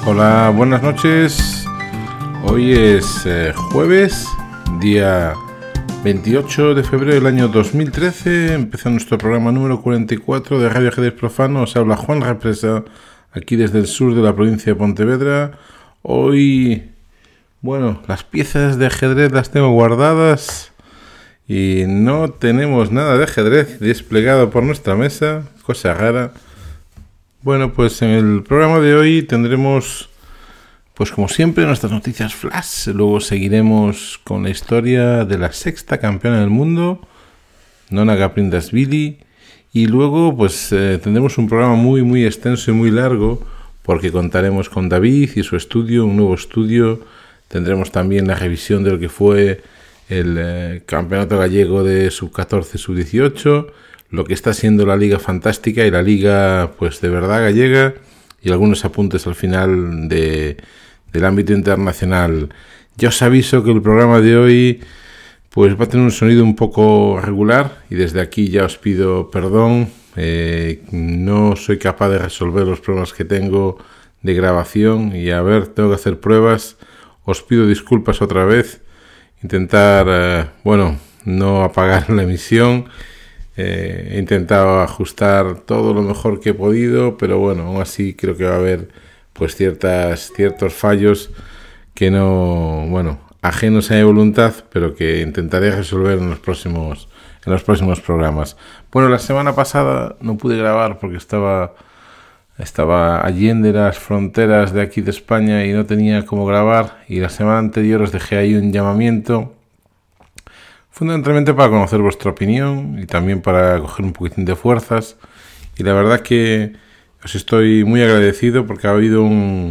Hola, buenas noches. Hoy es jueves, día 28 de febrero del año 2013. Empieza nuestro programa número 44 de Radio Ajedrez Profano. Os habla Juan Represa, aquí desde el sur de la provincia de Pontevedra. Hoy, las piezas de ajedrez las tengo guardadas y no tenemos nada de ajedrez desplegado por nuestra mesa, cosa rara. Pues en el programa de hoy tendremos, como siempre, nuestras noticias flash. Luego seguiremos con la historia de la sexta campeona del mundo, Nona Gaprindashvili. Y luego tendremos un programa muy muy extenso y muy largo, porque contaremos con David y su estudio, un nuevo estudio. Tendremos también la revisión de lo que fue el campeonato gallego de sub-14, sub-18, lo que está siendo la Liga Fantástica y la Liga de verdad gallega, y algunos apuntes al final del ámbito internacional. Ya os aviso que el programa de hoy va a tener un sonido un poco regular, y desde aquí ya os pido perdón. No soy capaz de resolver los problemas que tengo de grabación y tengo que hacer pruebas. Os pido disculpas otra vez. Intentar, no apagar la emisión. He intentado ajustar todo lo mejor que he podido, pero aún así creo que va a haber ciertos fallos que no, ajenos a mi voluntad, pero que intentaré resolver en los próximos programas. La semana pasada no pude grabar porque estaba allende las fronteras de aquí de España y no tenía cómo grabar, y la semana anterior os dejé ahí un llamamiento fundamentalmente para conocer vuestra opinión y también para coger un poquitín de fuerzas, y la verdad que os estoy muy agradecido porque ha habido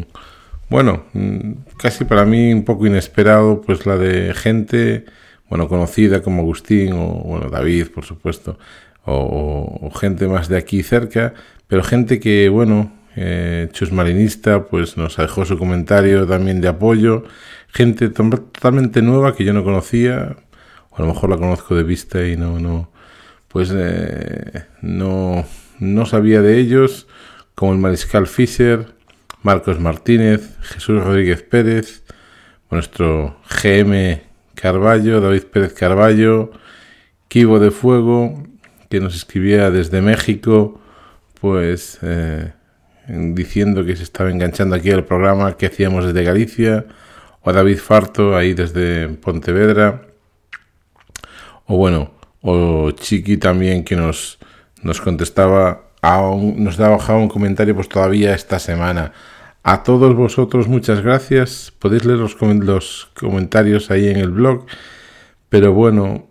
casi para mí un poco inesperado, la de gente conocida como Agustín o David, por supuesto, o gente más de aquí cerca, pero gente que Chus Marinista nos dejó su comentario también de apoyo, gente totalmente nueva que yo no conocía, o a lo mejor la conozco de vista y no sabía de ellos, como el Mariscal Fischer, Marcos Martínez, Jesús Rodríguez Pérez, nuestro GM Carballo, David Pérez Carballo, Kibo de Fuego, que nos escribía desde México, diciendo que se estaba enganchando aquí al programa que hacíamos desde Galicia, o David Farto, ahí desde Pontevedra, o Chiqui también, que nos contestaba, nos daba un comentario todavía esta semana. A todos vosotros muchas gracias, podéis leer los comentarios ahí en el blog, pero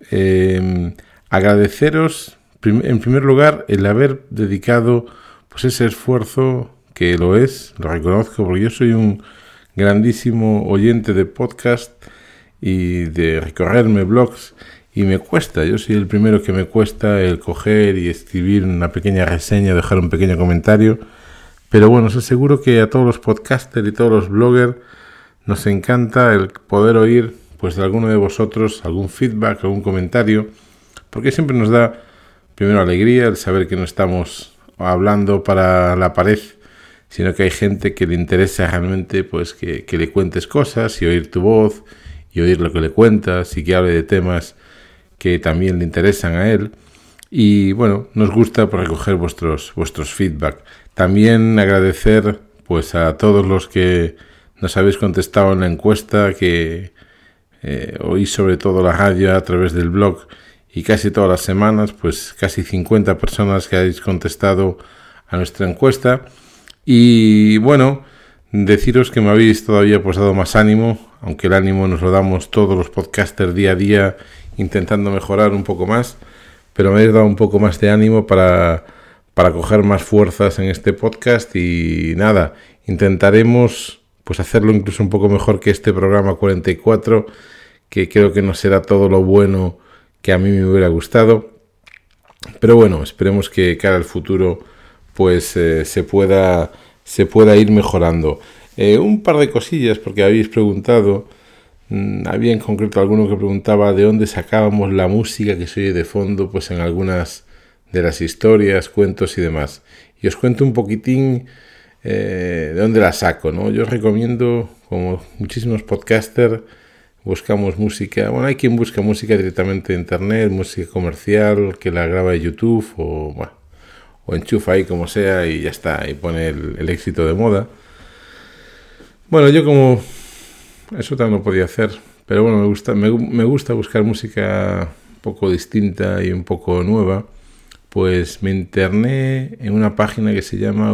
agradeceros en primer lugar el haber dedicado ese esfuerzo, que lo reconozco, porque yo soy un grandísimo oyente de podcast y de recorrerme blogs, y me cuesta, yo soy el primero que me cuesta el coger y escribir una pequeña reseña, dejar un pequeño comentario, pero os aseguro que a todos los podcasters y todos los bloggers nos encanta el poder oír de alguno de vosotros algún feedback, algún comentario, porque siempre nos da primero alegría el saber que no estamos hablando para la pared, sino que hay gente que le interesa realmente que le cuentes cosas y oír tu voz y oír lo que le cuentas, y que hable de temas que también le interesan a él, y nos gusta recoger vuestros feedback. También agradecer a todos los que nos habéis contestado en la encuesta, que oís sobre todo la radio a través del blog, y casi todas las semanas casi 50 personas que habéis contestado a nuestra encuesta, y deciros que me habéis todavía dado más ánimo, aunque el ánimo nos lo damos todos los podcasters día a día intentando mejorar un poco más, pero me habéis dado un poco más de ánimo para coger más fuerzas en este podcast, y nada, intentaremos hacerlo incluso un poco mejor que este programa 44, que creo que no será todo lo bueno que a mí me hubiera gustado, pero esperemos que cara al futuro se pueda ir mejorando. Un par de cosillas, porque habéis preguntado, había en concreto alguno que preguntaba de dónde sacábamos la música que se oye de fondo en algunas de las historias, cuentos y demás, y os cuento un poquitín ¿de dónde la saco, no? Yo recomiendo, como muchísimos podcasters, buscamos música. Bueno, hay quien busca música directamente en internet, música comercial, que la graba en YouTube o enchufa ahí como sea y ya está, y pone el éxito de moda. Bueno, yo como eso también lo podía hacer, pero bueno, me gusta buscar música un poco distinta y un poco nueva. Pues me interné en una página que se llama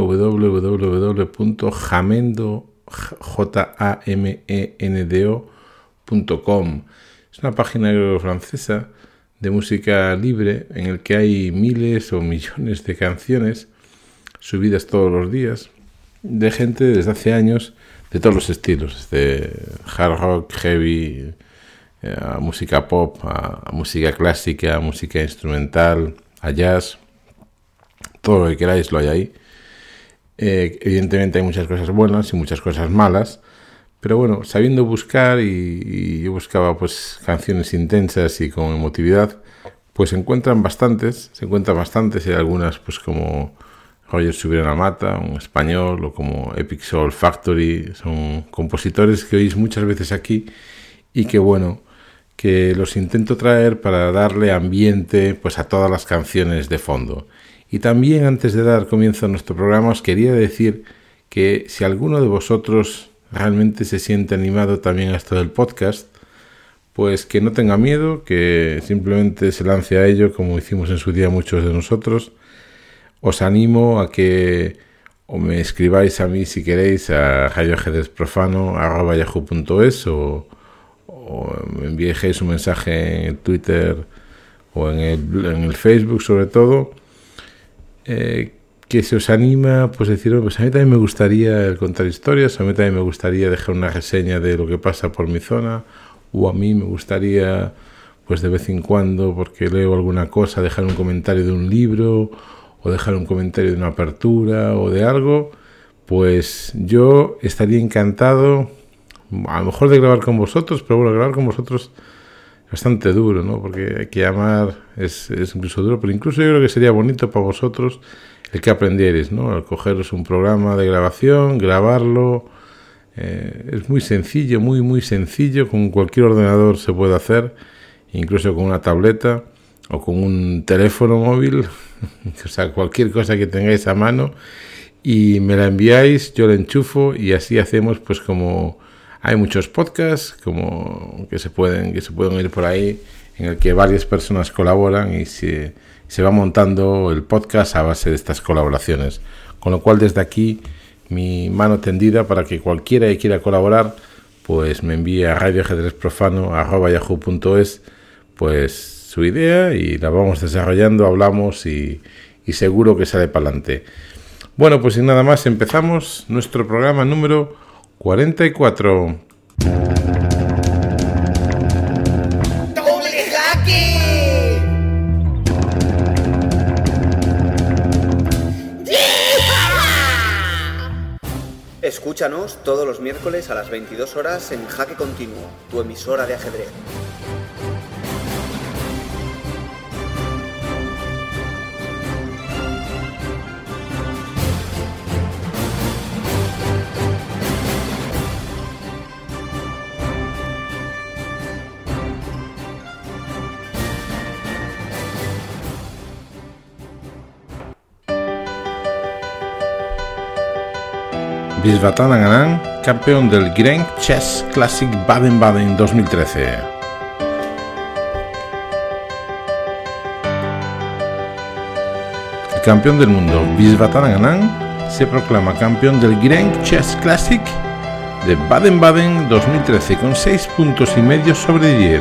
www.jamendo.com. Es una página francesa de música libre en el que hay miles o millones de canciones subidas todos los días de gente desde hace años, de todos los estilos, de hard rock, heavy, a música pop, a música clásica, a música instrumental, a jazz, todo lo que queráis lo hay ahí. Evidentemente hay muchas cosas buenas y muchas cosas malas, pero bueno, sabiendo buscar, y yo buscaba pues canciones intensas y con emotividad, pues se encuentran bastantes, y algunas pues como Roger Subirana Mata, un español, o como Epic Soul Factory, son compositores que oís muchas veces aquí y que bueno, que los intento traer para darle ambiente pues a todas las canciones de fondo. Y también, antes de dar comienzo a nuestro programa, os quería decir que si alguno de vosotros realmente se siente animado también a esto del podcast, pues que no tenga miedo, que simplemente se lance a ello, como hicimos en su día muchos de nosotros. Os animo a que o me escribáis a mí si queréis a radioajedrezprofano@yahoo.es o me enviéis un mensaje en Twitter o en el Facebook, sobre todo, que se os anima, pues decir, pues a mí también me gustaría contar historias, a mí también me gustaría dejar una reseña de lo que pasa por mi zona, o a mí me gustaría, pues de vez en cuando, porque leo alguna cosa, dejar un comentario de un libro, o dejar un comentario de una apertura, o de algo. Pues yo estaría encantado, a lo mejor de grabar con vosotros, pero bueno, grabar con vosotros es bastante duro, ¿no? Porque hay que llamar, es incluso duro, pero incluso yo creo que sería bonito para vosotros el que aprendierais, ¿no? Al cogeros un programa de grabación, grabarlo, es muy sencillo, muy sencillo, con cualquier ordenador se puede hacer, incluso con una tableta o con un teléfono móvil, o sea, cualquier cosa que tengáis a mano, y me la enviáis, yo la enchufo y así hacemos, pues como hay muchos podcasts como que se pueden ir por ahí, en el que varias personas colaboran y se va montando el podcast a base de estas colaboraciones. Con lo cual, desde aquí, mi mano tendida para que cualquiera que quiera colaborar, pues me envíe a radioajedrezprofano@yahoo.es pues su idea y la vamos desarrollando, hablamos y seguro que sale para adelante. Bueno, pues sin nada más, empezamos nuestro programa número 44. ¡Doble jaque! Escúchanos todos los miércoles a las 22 horas en Jaque Continuo, tu emisora de ajedrez. Visvathan Anand, campeón del Grand Chess Classic Baden-Baden 2013. El campeón del mundo, Visvathan Anand, se proclama campeón del Grand Chess Classic de Baden-Baden 2013 con 6 puntos y medio sobre 10.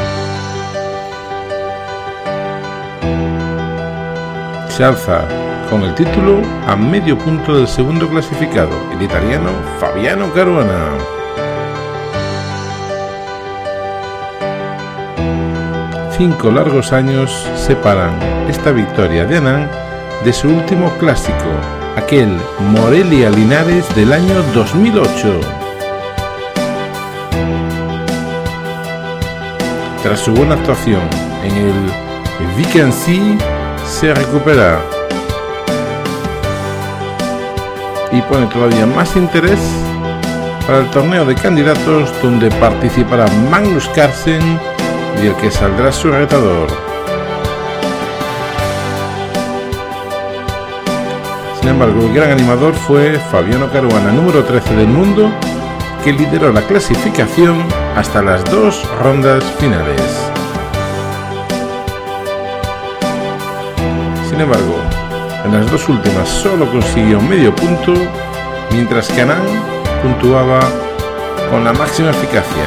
Se alza con el título a medio punto del segundo clasificado, el italiano Fabiano Caruana. Cinco largos años separan esta victoria de Anand de su último clásico, aquel Morelia Linares del año 2008. Tras su buena actuación en el Vickency, se recupera y pone todavía más interés para el torneo de candidatos, donde participará Magnus Carlsen y el que saldrá su retador. Sin embargo, el gran animador fue Fabiano Caruana, número 13 del mundo, que lideró la clasificación hasta las 2 rondas finales. Sin embargo, en las 2 últimas solo consiguió medio punto, mientras que Anand puntuaba con la máxima eficacia.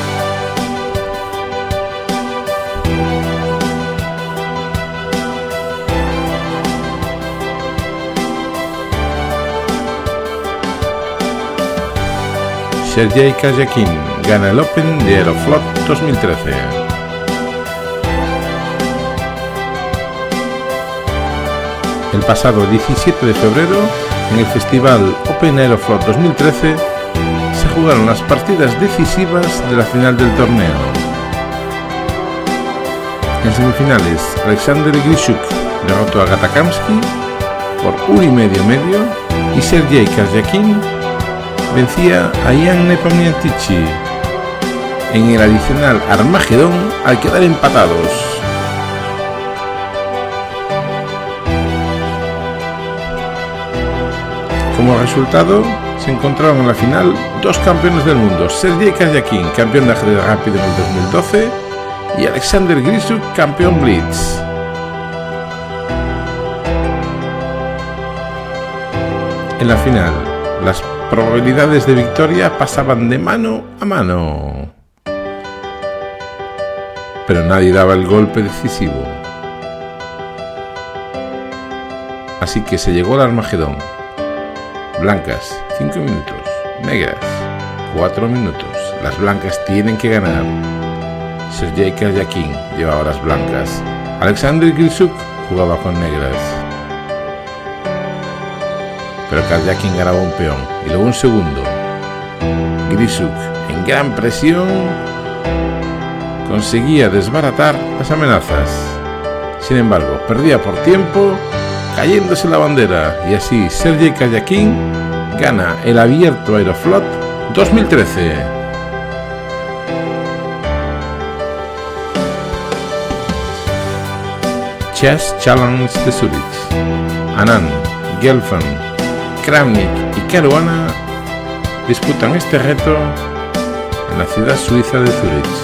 Sergei Karjakin gana el Open de Aeroflot 2013. El pasado 17 de febrero, en el festival Open Aeroflot 2013, se jugaron las partidas decisivas de la final del torneo. En semifinales, Alexander Grishuk derrotó a Gatakamsky por 1,5 y Sergei Karjakin vencía a Ian Nepomniachtchi en el adicional Armagedón al quedar empatados. Como resultado, se encontraron en la final 2 campeones del mundo: Sergei Karjakin, campeón de ajedrez rápido en el 2012, y Alexander Grishuk, campeón Blitz. En la final, las probabilidades de victoria pasaban de mano a mano, pero nadie daba el golpe decisivo. Así que se llegó al Armagedón. Blancas, 5 minutos. Negras, 4 minutos. Las blancas tienen que ganar. Sergei Karjakin llevaba las blancas. Alexander Grishuk jugaba con negras. Pero Karjakin ganaba un peón y luego un segundo. Grishuk, en gran presión, conseguía desbaratar las amenazas. Sin embargo, perdía por tiempo, cayéndose la bandera, y así Sergei Karjakin gana el Abierto Aeroflot 2013. Chess Challenge de Zurich. Anand, Gelfand, Kramnik y Caruana disputan este reto en la ciudad suiza de Zurich.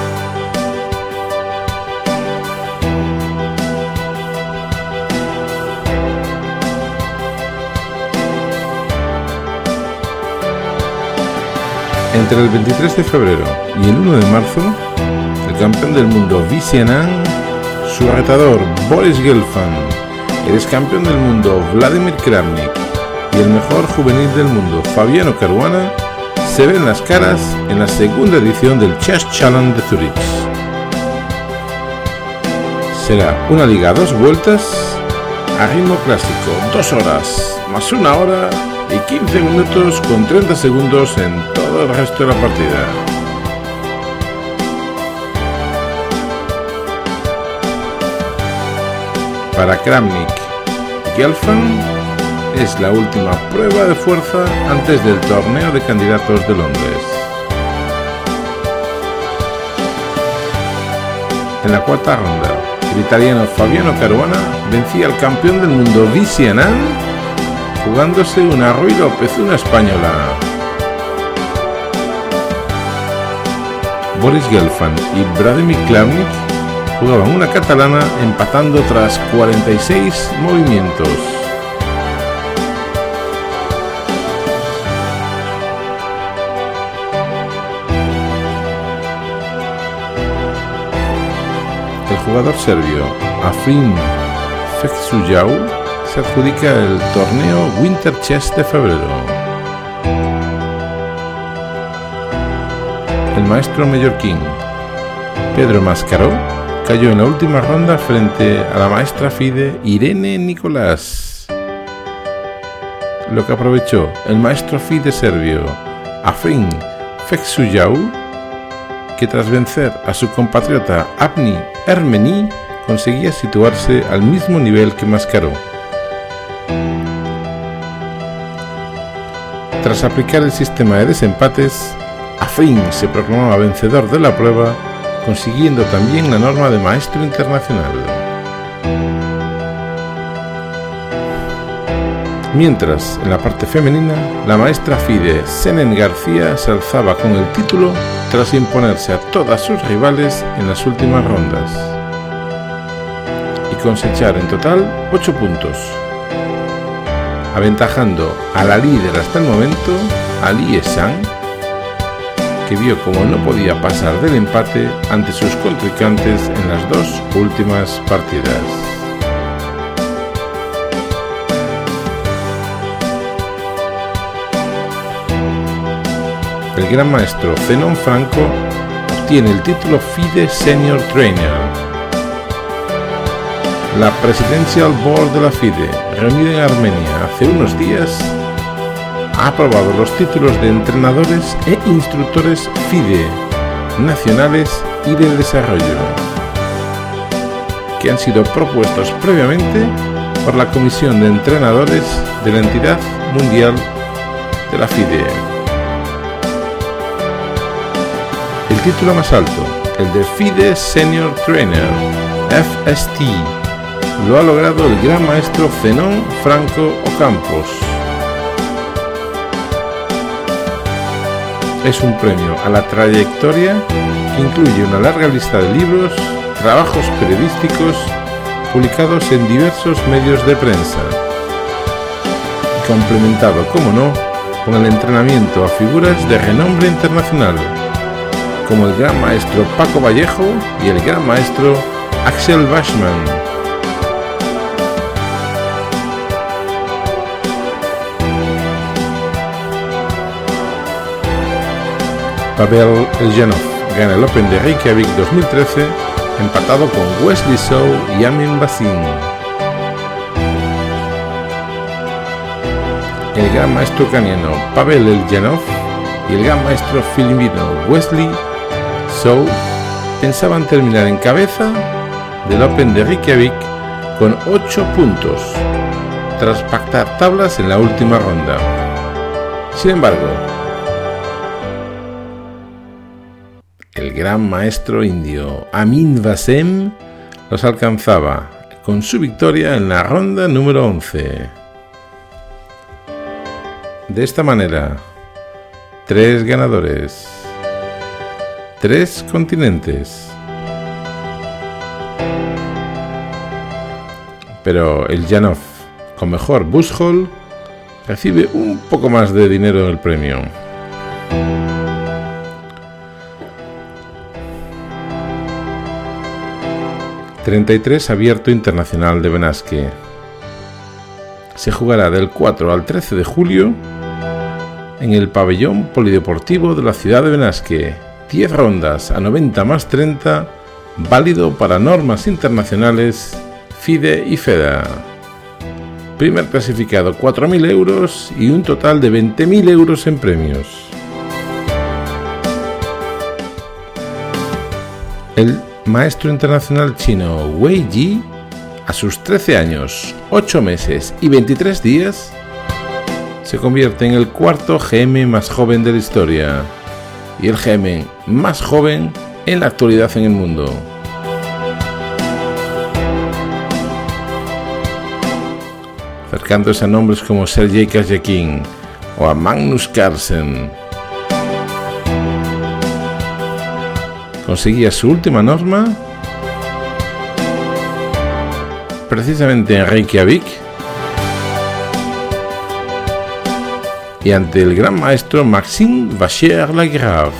Entre el 23 de febrero y el 1 de marzo, el campeón del mundo Vishy Anand, su retador Boris Gelfand, el excampeón del mundo Vladimir Kramnik y el mejor juvenil del mundo Fabiano Caruana se ven las caras en la segunda edición del Chess Challenge de Zurich. Será una liga a 2 vueltas a ritmo clásico, 2 horas más 1 hora y 15 minutos con 30 segundos en todo el resto de la partida. Para Kramnik y Gelfand es la última prueba de fuerza antes del torneo de candidatos de Londres. En la cuarta ronda, el italiano Fabiano Caruana vencía al campeón del mundo Vishy Anand, jugándose una Ruy López, una española. Boris Gelfand y Vladimir Kramnik jugaban una catalana, empatando tras 46 movimientos. El jugador serbio Afrin Feksujaw se adjudica el torneo Winter Chess de febrero. El maestro mallorquín Pedro Mascaró cayó en la última ronda frente a la maestra FIDE Irene Nicolás, lo que aprovechó el maestro FIDE serbio Afrin Feksujaw, que tras vencer a su compatriota Avni Ermeni conseguía situarse al mismo nivel que Mascaró. Tras aplicar el sistema de desempates, Afrin se proclamaba vencedor de la prueba, consiguiendo también la norma de maestro internacional. Mientras, en la parte femenina, la maestra FIDE Senen García se alzaba con el título tras imponerse a todas sus rivales en las últimas rondas y cosechar en total 8 puntos, aventajando a la líder hasta el momento, Ali Eshan, que vio como no podía pasar del empate ante sus contrincantes en las 2 últimas partidas. El gran maestro Zenón Franco obtiene el título FIDE Senior Trainer. La Presidential Board de la FIDE, reunida en Armenia hace unos días, ha aprobado los títulos de entrenadores e instructores FIDE nacionales y de desarrollo, que han sido propuestos previamente por la Comisión de Entrenadores de la entidad mundial de la FIDE. El título más alto, el de FIDE Senior Trainer, FST, lo ha logrado el gran maestro Zenón Franco Ocampos. Es un premio a la trayectoria que incluye una larga lista de libros, trabajos periodísticos publicados en diversos medios de prensa, y complementado, como no, con el entrenamiento a figuras de renombre internacional, como el gran maestro Paco Vallejo y el gran maestro Axel Bachmann. Pavel Eljanov gana el Open de Reykjavik 2013, empatado con Wesley So y Amin Basin. El gran maestro ucraniano Pavel Eljanov y el gran maestro filipino Wesley So pensaban terminar en cabeza del Open de Reykjavik con 8 puntos, tras pactar tablas en la última ronda. Sin embargo, el gran maestro indio Amin Basin los alcanzaba con su victoria en la ronda número 11. De esta manera, 3 ganadores, 3 continentes. Pero el Janov, con mejor bushhole, recibe un poco más de dinero del premio. ...33 Abierto Internacional de Benasque. Se jugará del 4 al 13 de julio en el pabellón polideportivo de la ciudad de Benasque. 10 rondas a 90 más 30, válido para normas internacionales FIDE y FEDA. Primer clasificado 4.000 euros y un total de 20.000 euros en premios. El maestro internacional chino Wei Yi, a sus 13 años, 8 meses y 23 días, se convierte en el cuarto GM más joven de la historia y el GM más joven en la actualidad en el mundo. Acercándose a nombres como Sergei Karjakin o a Magnus Carlsen. Conseguía su última norma precisamente en Reykjavik y ante el gran maestro Maxime Vachier-Lagrave.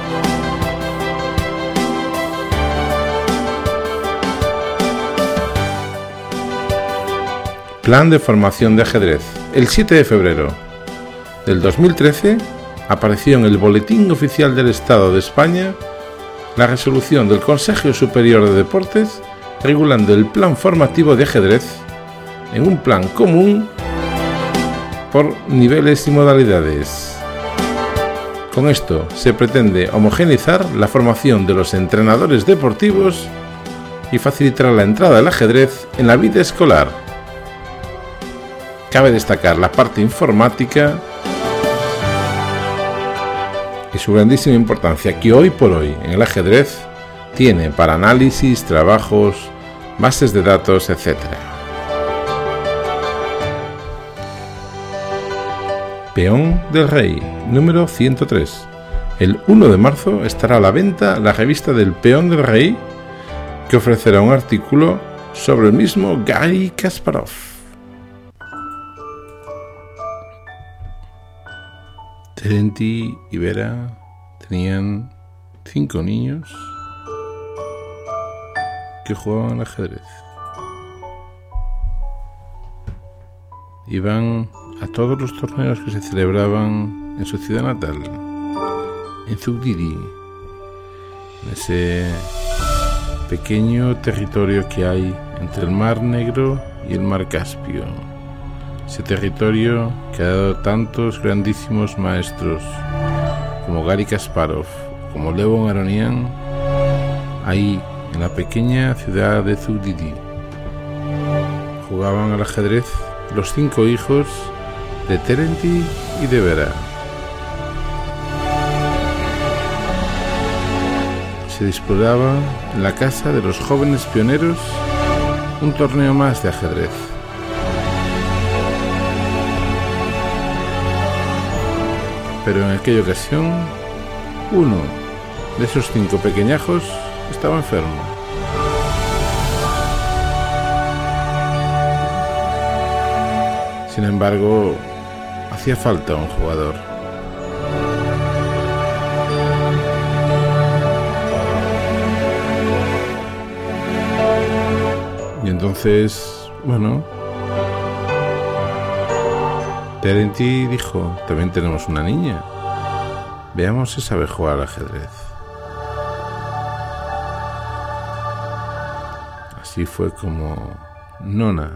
Plan de formación de ajedrez. El 7 de febrero del 2013 apareció en el Boletín Oficial del Estado de España la resolución del Consejo Superior de Deportes regulando el plan formativo de ajedrez en un plan común por niveles y modalidades. Con esto se pretende homogeneizar la formación de los entrenadores deportivos y facilitar la entrada del ajedrez en la vida escolar. Cabe destacar la parte informática y su grandísima importancia que hoy por hoy en el ajedrez tiene para análisis, trabajos, bases de datos, etc. Peón del Rey, número 103. El 1 de marzo estará a la venta la revista del Peón del Rey, que ofrecerá un artículo sobre el mismo Garry Kasparov. Terenti y Vera tenían 5 niños que jugaban al ajedrez. Iban a todos los torneos que se celebraban en su ciudad natal, en Zugdidi, en ese pequeño territorio que hay entre el Mar Negro y el Mar Caspio. Ese territorio que ha dado tantos grandísimos maestros como Garry Kasparov, como Levon Aronian, ahí en la pequeña ciudad de Zugdidi. Jugaban al ajedrez los 5 hijos de Terenti y de Vera. Se disputaba en la casa de los jóvenes pioneros un torneo más de ajedrez. Pero en aquella ocasión, uno de esos 5 pequeñajos estaba enfermo. Sin embargo, hacía falta un jugador. Y entonces, Terenti dijo, también tenemos una niña. Veamos si sabe jugar al ajedrez. Así fue como Nona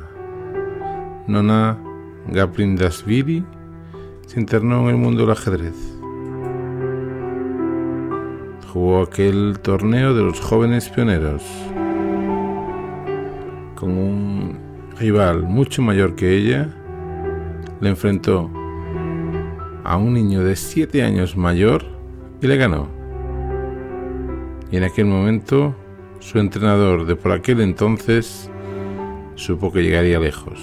Gaprindashvili se internó en el mundo del ajedrez. Jugó aquel torneo de los jóvenes pioneros con un rival mucho mayor que ella. Le enfrentó a un niño de 7 años mayor y le ganó. Y en aquel momento su entrenador de por aquel entonces supo que llegaría lejos.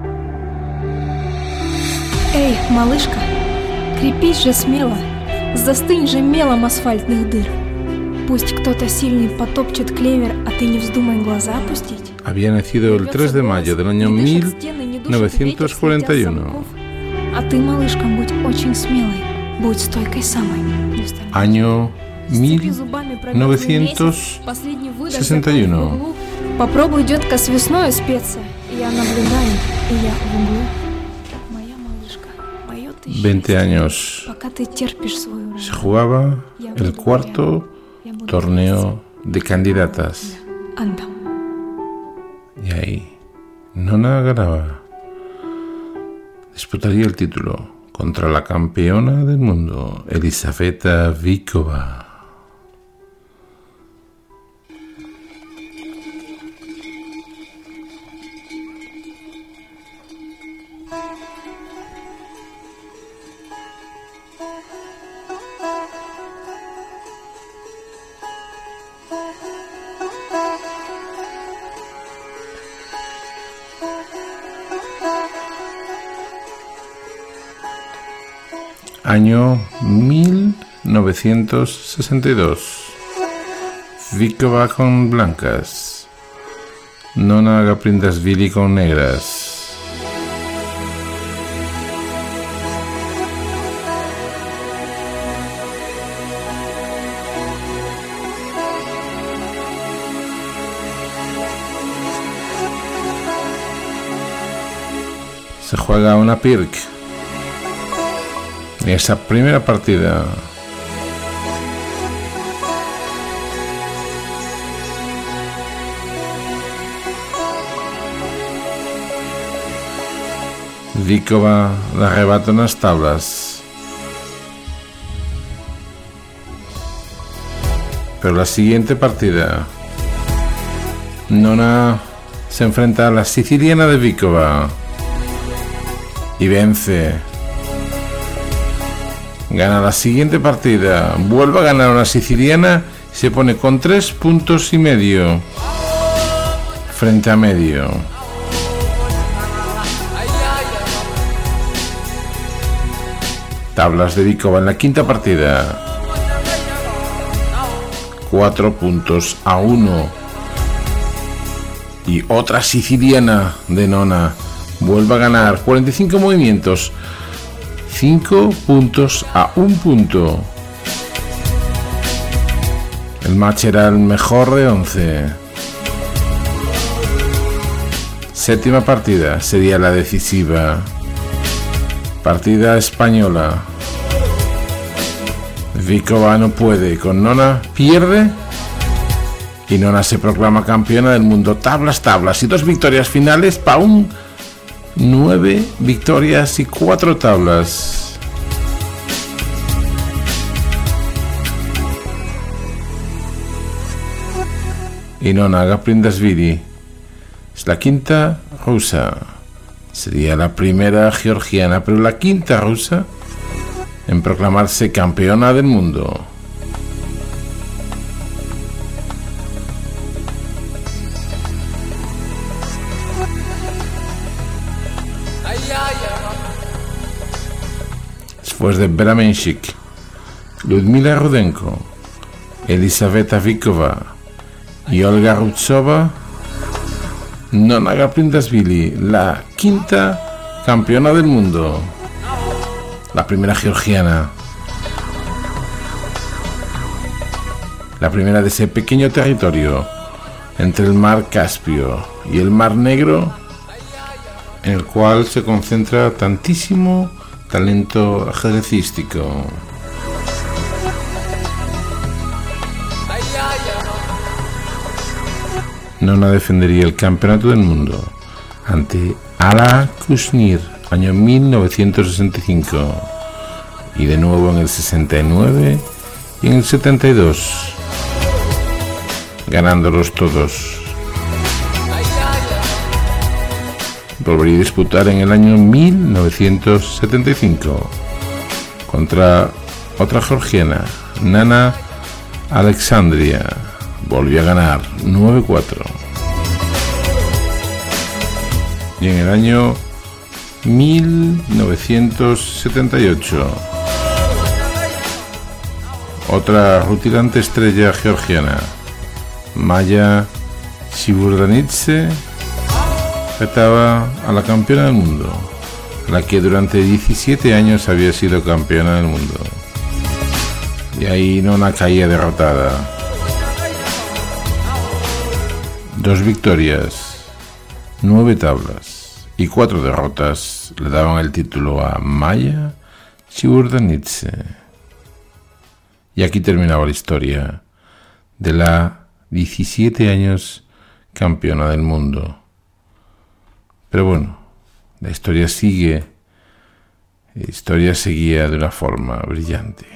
Эй, малышка, крепись же смело, застынь же мелом асфальтных дыр. Пусть кто-то сильный потопчет клевер, а ты не вздумай глаза опустить. Había nacido el 3 de mayo del año 1941. А ты, малышка, будь очень смелой, будь стойкой самой. Año 1961. Попробуй, детка, с весною спеться. Я наблюдаю, и я в углу. Моя малышка, поет и 20 años пока ты терпишь свою se jugaba el cuarto torneo de candidatas. Anda. Y ahí Nona ganaba. Disputaría el título contra la campeona del mundo, Elizaveta Vykova. Año 1962. Vykova con blancas. Nona Gaprindashvili con negras. Se juega una pirk. En esa primera partida Vykova le arrebata unas tablas, pero la siguiente partida Nona se enfrenta a la siciliana de Vykova y vence. Gana la siguiente partida, vuelve a ganar una siciliana y se pone con 3,5 puntos frente a medio. Tablas de Vikova en la quinta partida, 4-1. Y otra siciliana de Nona vuelve a ganar 45 movimientos, 5 puntos a 1 punto. El match era el mejor de 11. Séptima partida sería la decisiva. Partida española. Vikova no puede con Nona, pierde y Nona se proclama campeona del mundo. Tablas y 2 victorias finales para un 9 victorias y 4 tablas. Y Nona Gaprindashvili es la quinta rusa. Sería la primera georgiana, pero la quinta rusa en proclamarse campeona del mundo. Después de Vera Menchik, Ludmila Rudenko, Elisaveta Vikova y Olga Rutsova, Nona Gaprindashvili, la quinta campeona del mundo, la primera georgiana, la primera de ese pequeño territorio entre el mar Caspio y el mar Negro, en el cual se concentra tantísimo talento ajedrecístico. Nona defendería el campeonato del mundo ante Ala Kushnir, año 1965, y de nuevo en el 69 y en el 72, ganándolos todos. Volvería a disputar en el año 1975 contra otra georgiana, Nana Alexandria. Volvió a ganar 9-4. Y en el año 1978, otra rutilante estrella georgiana, Maya Shiburdanidze, retaba a la campeona del mundo, la que durante 17 años había sido campeona del mundo. Y ahí Nona caía derrotada. 2 victorias, 9 tablas y 4 derrotas le daban el título a Maya Shiburdanidze. Y aquí terminaba la historia de la 17 años campeona del mundo. Pero bueno, la historia seguía de una forma brillante.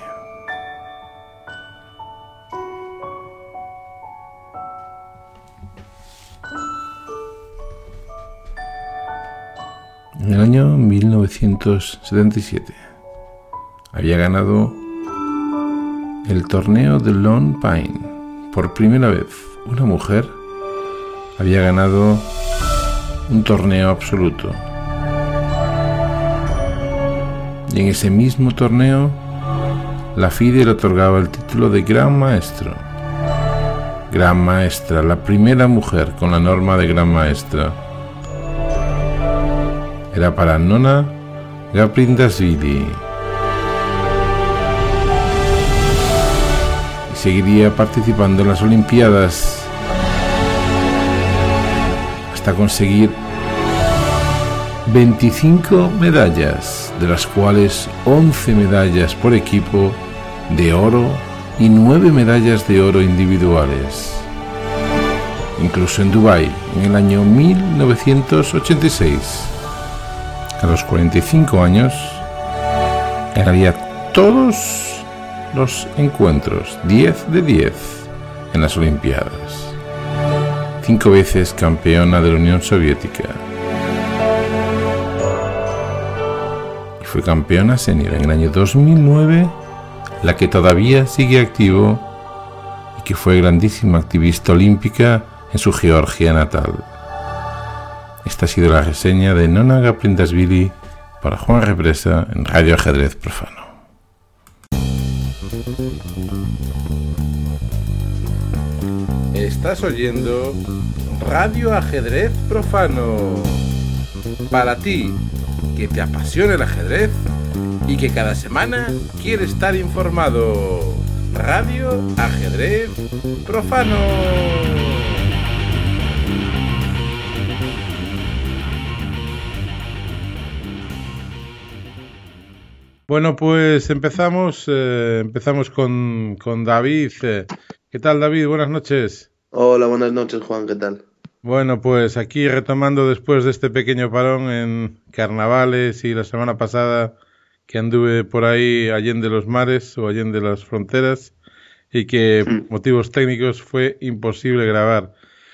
En el año 1977 había ganado el torneo de Lone Pine. Por primera vez, una mujer había ganado un torneo absoluto. Y en ese mismo torneo, la FIDE le otorgaba el título de Gran Maestro. Gran Maestra, la primera mujer con la norma de Gran Maestra. Era para Nona Gaprindashvili. Y seguiría participando en las Olimpiadas hasta conseguir 25 medallas, de las cuales 11 medallas por equipo de oro y 9 medallas de oro individuales. Incluso en Dubái, en el año 1986. A los 45 años, ganaría todos los encuentros, 10 de 10 en las Olimpiadas. 5 veces campeona de la Unión Soviética. fue campeona senior en el año 2009, la que todavía sigue activo y que fue grandísima activista olímpica en su Georgia natal. Esta ha sido la reseña de Nona Gaprindashvili para Juan Represa en Radio Ajedrez Profano. Estás oyendo Radio Ajedrez Profano. Para ti, que te apasiona el ajedrez y que cada semana quiere estar informado. Radio Ajedrez Profano. Bueno, pues empezamos con David. ¿Qué tal, David? Buenas noches. Hola, buenas noches, Juan. ¿Qué tal? Bueno, pues aquí retomando después de este pequeño parón en carnavales y la semana pasada que anduve por ahí allende los mares o allende las fronteras y que por motivos técnicos fue imposible grabar.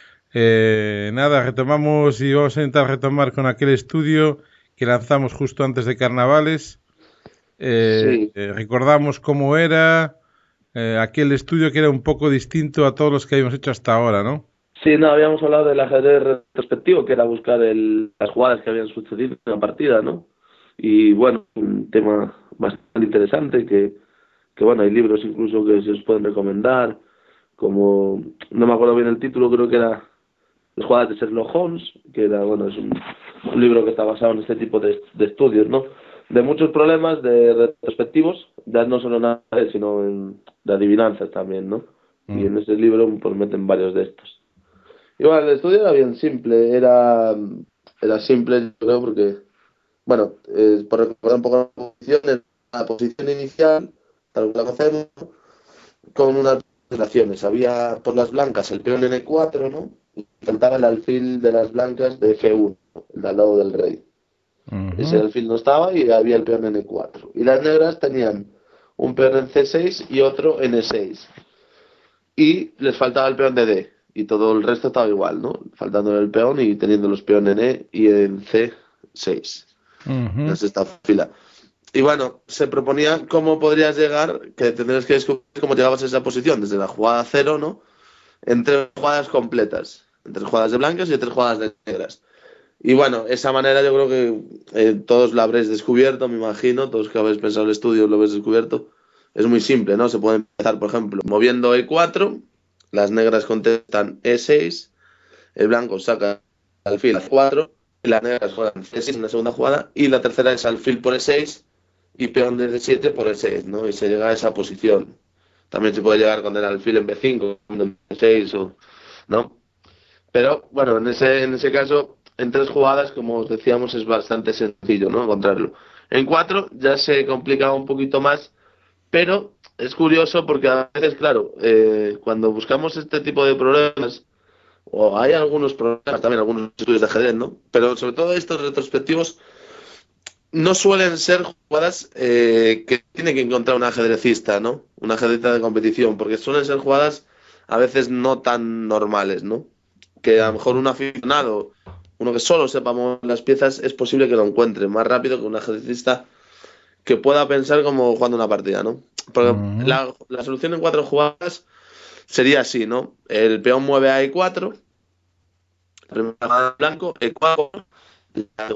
Nada, retomamos y vamos a intentar retomar con aquel estudio que lanzamos justo antes de carnavales. Sí. Recordamos cómo era aquel estudio que era un poco distinto a todos los que habíamos hecho hasta ahora, ¿no? Sí, no, habíamos hablado del ajedrez retrospectivo, que era buscar las jugadas que habían sucedido en la partida, ¿no? Y bueno, un tema bastante interesante que bueno, hay libros incluso que se os pueden recomendar, como, no me acuerdo bien el título, creo que era Las jugadas de Sherlock Holmes, que era, bueno, es un libro que está basado en este tipo de estudios, ¿no? De muchos problemas de retrospectivos, ya no solo en ajedrez, sino de adivinanzas también, ¿no? Y en ese libro pues meten varios de estos. Y bueno, el estudio era bien simple, era simple, yo creo, porque, bueno, por recordar un poco la posición inicial, tal como la conocemos, con unas relaciones. Había por las blancas el peón N4, ¿no? Y faltaba el alfil de las blancas de F1, el de al lado del rey. Ese alfil no estaba y había el peón N4. Y las negras tenían un peón en C6 y otro en E6. Y les faltaba el peón de D. Y todo el resto estaba igual, ¿no? Faltando el peón y teniendo los peones en E y en C6. En esta fila. Y bueno, se proponía cómo podrías llegar, que tendrías que descubrir cómo llegabas a esa posición, desde la jugada 0, ¿no? En 3 jugadas completas. En 3 jugadas de blancas y en 3 jugadas de negras. Y bueno, esa manera yo creo que todos la habréis descubierto, me imagino, todos que habéis pensado el estudio lo habéis descubierto. Es muy simple, ¿no? Se puede empezar, por ejemplo, moviendo E4, las negras contestan E6, el blanco saca alfil A4, y las negras juegan C6 en la segunda jugada, y la tercera es alfil por E6 y peón de D7 por E6, ¿no? Y se llega a esa posición. También se puede llegar con el alfil en B5, en B6, o, ¿no? Pero, bueno, en ese caso, en 3 jugadas, como os decíamos, es bastante sencillo, ¿no? Encontrarlo. En 4 ya se complica un poquito más, pero es curioso porque a veces, claro, cuando buscamos este tipo de problemas, o hay algunos problemas también, algunos estudios de ajedrez, ¿no? Pero sobre todo estos retrospectivos no suelen ser jugadas que tiene que encontrar un ajedrecista, ¿no? Un ajedrecista de competición, porque suelen ser jugadas a veces no tan normales, ¿no? Que a lo mejor un aficionado, uno que solo sepa mover las piezas, es posible que lo encuentre más rápido que un ajedrecista que pueda pensar como jugando una partida, ¿no? Porque la solución en 4 jugadas sería así, ¿no? El peón mueve a E4, la primera jugada en blanco, E4, la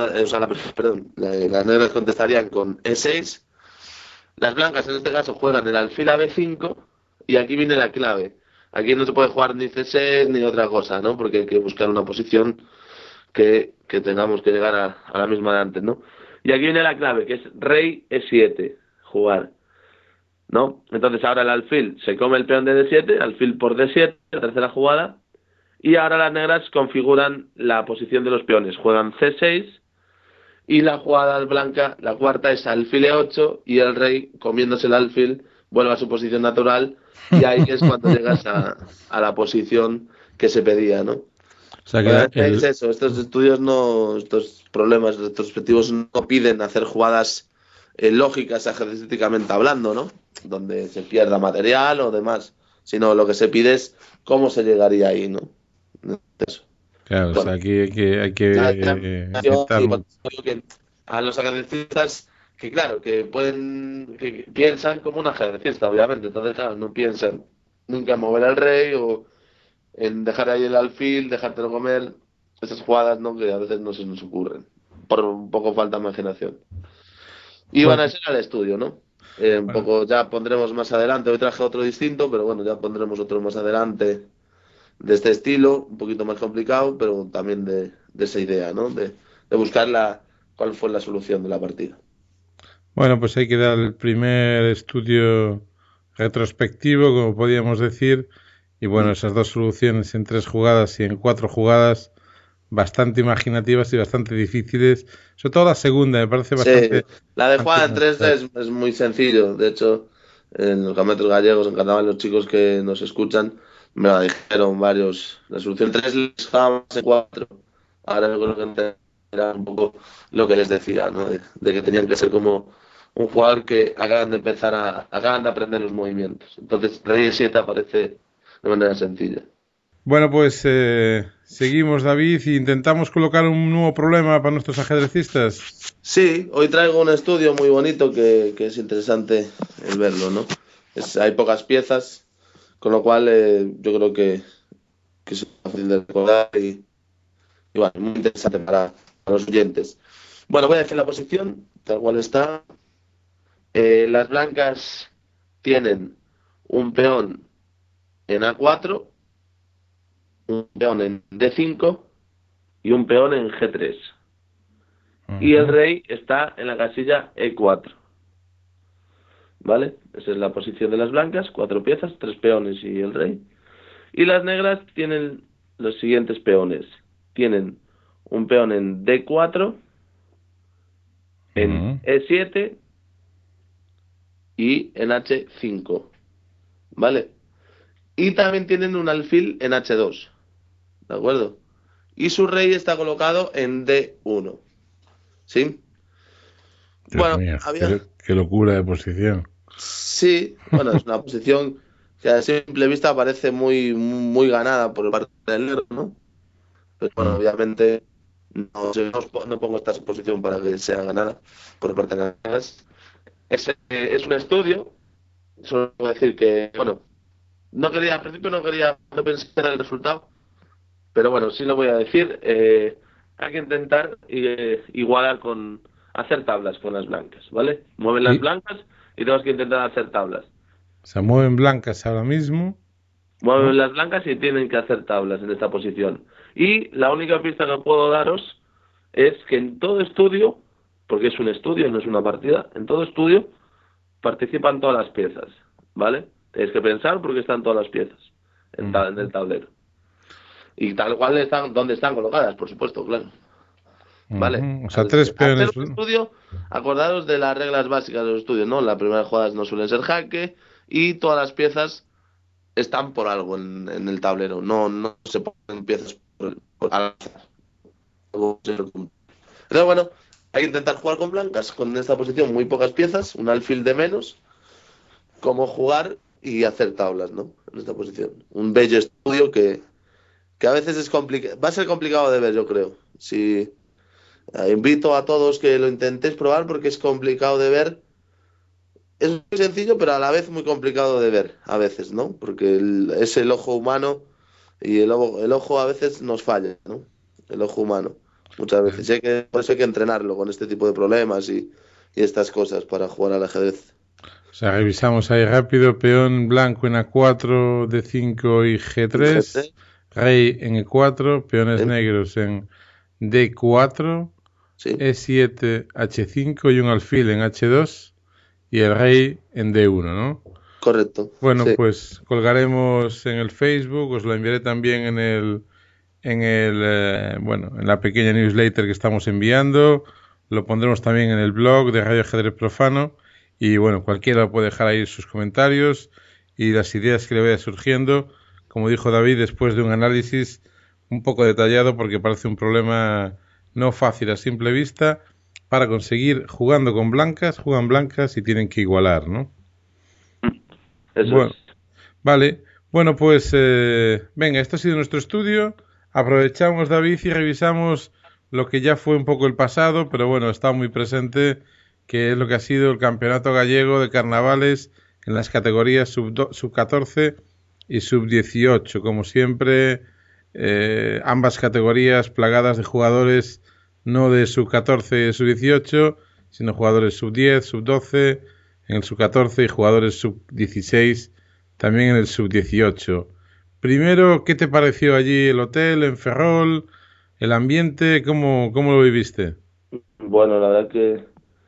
segunda, las negras contestarían con E6, las blancas en este caso juegan el alfil a B5 y aquí viene la clave. Aquí no se puede jugar ni C6 ni otra cosa, ¿no? Porque hay que buscar una posición que tengamos que llegar a la misma de antes, ¿no? Y aquí viene la clave, que es rey E7, jugar, ¿no? Entonces ahora el alfil se come el peón de D7, alfil por D7, la tercera jugada, y ahora las negras configuran la posición de los peones, juegan C6, y la jugada blanca, la cuarta, es alfil E8, y el rey, comiéndose el alfil, vuelve a su posición natural, y ahí es cuando llegas a la posición que se pedía, ¿no? O sea que es eso, estos estudios estos problemas retrospectivos no piden hacer jugadas lógicas ajedrecísticamente hablando, ¿no? Donde se pierda material o demás, sino lo que se pide es cómo se llegaría ahí, ¿no? Eso. Claro, bueno, o sea, aquí hay que a los ajedrecistas que claro, que piensan como un ajedrecista, obviamente. Entonces, claro, no piensan nunca en mover al rey o en dejar ahí el alfil, dejártelo comer. Esas jugadas, ¿no? Que a veces no se nos ocurren. Por un poco falta de imaginación. Y Bueno, bueno, ese era el estudio, ¿no? Un bueno, poco ya pondremos más adelante. Hoy traje otro distinto, pero bueno, ya pondremos otro más adelante de este estilo, un poquito más complicado, pero también de esa idea, ¿no? De buscar cuál fue la solución de la partida. bueno, pues hay que dar el primer estudio retrospectivo, como podríamos decir, y bueno, Mm. esas dos soluciones en 3 jugadas y en 4 jugadas, bastante imaginativas y bastante difíciles. Sobre todo la segunda, me parece Sí, bastante, la de bastante Juan en 3D complicada. es muy sencillo. De hecho, en los campamentos gallegos encantaban los chicos que nos escuchan. Me la dijeron varios. La solución 3 les dejaba más en 4. Ahora yo creo que entenderán un poco lo que les decía, ¿no? De que tenían que ser como un jugador que acaban de aprender los movimientos. Entonces, Rey 7 aparece de manera sencilla. Bueno, pues seguimos, David, e intentamos colocar un nuevo problema para nuestros ajedrecistas. Sí, hoy traigo un estudio muy bonito que es interesante el verlo, ¿no? Hay pocas piezas, con lo cual yo creo que es fácil de recordar y bueno, muy interesante para los oyentes. Bueno, voy a decir la posición, tal cual está. Las blancas tienen un peón en A4, un peón en D5 y un peón en G3. Y el Ujú. rey está en la casilla E4. ¿Vale? Esa es la posición de las blancas, 4 piezas, 3 peones y el rey. Y las negras tienen los siguientes peones. Tienen un peón en D4, en Ujú. E7 y en H5. ¿Vale? Y también tienen un alfil en H2. ¿De acuerdo? Y su rey está colocado en D1. ¿Sí? Dios Bueno, mío, había... qué locura de posición. Sí, bueno, es una posición que a simple vista parece muy ganada por parte del negro, ¿no? Pero bueno, Mm. obviamente no pongo esta exposición para que sea ganada por parte de las negras. Es un estudio, solo puedo decir que, bueno, al principio no pensé en el resultado, pero bueno, sí lo voy a decir. Hay que intentar igualar hacer tablas con las blancas, ¿vale? Mueven las Y blancas y tenemos que intentar hacer tablas. se mueven blancas ahora mismo, ¿no? Mueven las blancas y tienen que hacer tablas en esta posición. Y la única pista que puedo daros es que en todo estudio, porque es un estudio, no es una partida, en todo estudio participan todas las piezas, ¿vale? Tenéis que pensar porque están todas las piezas en el Ujú. tablero. Y tal cual donde están colocadas, por supuesto, claro. ¿Vale? Ujú. O sea, tres Al ser peones. un estudio, acordaros de las reglas básicas de los estudios, ¿no? Las primeras jugadas no suelen ser jaque y todas las piezas están por algo en el tablero. No se ponen piezas al azar. Entonces, bueno, hay que intentar jugar con blancas, con esta posición muy pocas piezas, un alfil de menos, cómo jugar y hacer tablas, ¿no? En esta posición. Un bello estudio que a veces es complicado, va a ser complicado de ver, yo creo. Si invito a todos que lo intentéis probar porque es complicado de ver. Es muy sencillo, pero a la vez muy complicado de ver, a veces, ¿no? Porque es el ojo humano y el ojo a veces nos falla, ¿no? El ojo humano, muchas veces. Por eso hay que entrenarlo con este tipo de problemas y estas cosas para jugar al ajedrez. O sea, revisamos ahí rápido. Peón blanco en A4, D5 y G3. Gente, Rey en E4. Peones ¿eh? negros en D4. Sí, E7, H5 y un alfil en H2. Y el rey en D1, ¿no? correcto. Bueno, Sí, pues colgaremos en el Facebook. Os lo enviaré también bueno, en la pequeña newsletter que estamos enviando. Lo pondremos también en el blog de Radio Ajedrez Profano. Y bueno, cualquiera puede dejar ahí sus comentarios y las ideas que le vaya surgiendo. Como dijo David, después de un análisis un poco detallado, porque parece un problema no fácil a simple vista, para conseguir jugando con blancas, juegan blancas y tienen que igualar, ¿no? eso es. Bueno, vale. Bueno, pues venga, esto ha sido nuestro estudio. Aprovechamos, David, y revisamos lo que ya fue un poco el pasado, pero bueno, está muy presente que es lo que ha sido el Campeonato Gallego de Carnavales en las categorías sub-14 y sub-18. Como siempre, ambas categorías plagadas de jugadores no de sub-14 y sub-18, sino jugadores sub-10, sub-12 en el sub-14 y jugadores sub-16 también en el sub-18. Primero, ¿qué te pareció allí el hotel en Ferrol, el ambiente? ¿Cómo lo viviste? Bueno, la verdad que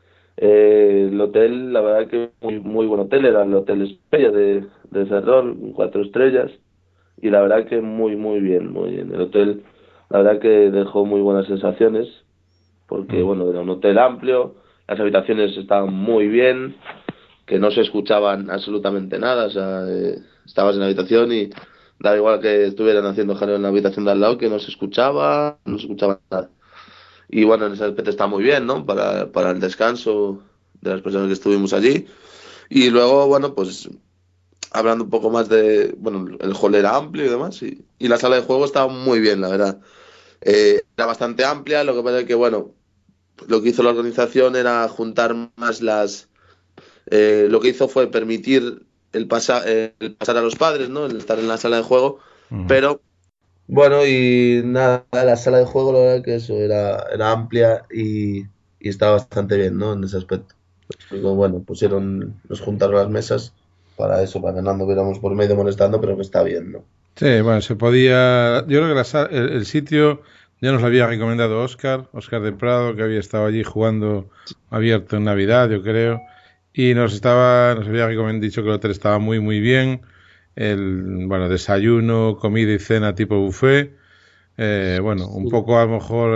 el hotel, la verdad que muy buen hotel, era el Hotel Estrella de Ferrol, 4 estrellas, y la verdad que muy bien, muy bien. El hotel, la verdad que dejó muy buenas sensaciones, porque bueno, era un hotel amplio, las habitaciones estaban muy bien, que no se escuchaban absolutamente nada, o sea, estabas en la habitación y daba igual que estuvieran haciendo jaleo en la habitación de al lado, que no se escuchaba nada. Y bueno, en ese aspecto está muy bien, ¿no? Para el descanso de las personas que estuvimos allí. Y luego, bueno, pues hablando un poco más bueno, el hall era amplio y demás, y la sala de juego estaba muy bien, la verdad. Era bastante amplia, lo que pasa es que, bueno, lo que hizo la organización era juntar más lo que hizo fue permitir el pasar a los padres, ¿no? El estar en la sala de juego, pero bueno, y nada, la sala de juego la verdad que eso era amplia y estaba bastante bien, ¿no? En ese aspecto. Luego, bueno, nos juntaron las mesas para eso, para que no anduviéramos por medio molestando, pero que está bien, ¿no? Sí, bueno, se podía. Yo creo que el sitio ya nos lo había recomendado Óscar de Prado, que había estado allí jugando abierto en Navidad, yo creo, y nos había dicho que el hotel estaba muy bien. Bueno, desayuno, comida y cena tipo buffet. Bueno, un poco a lo mejor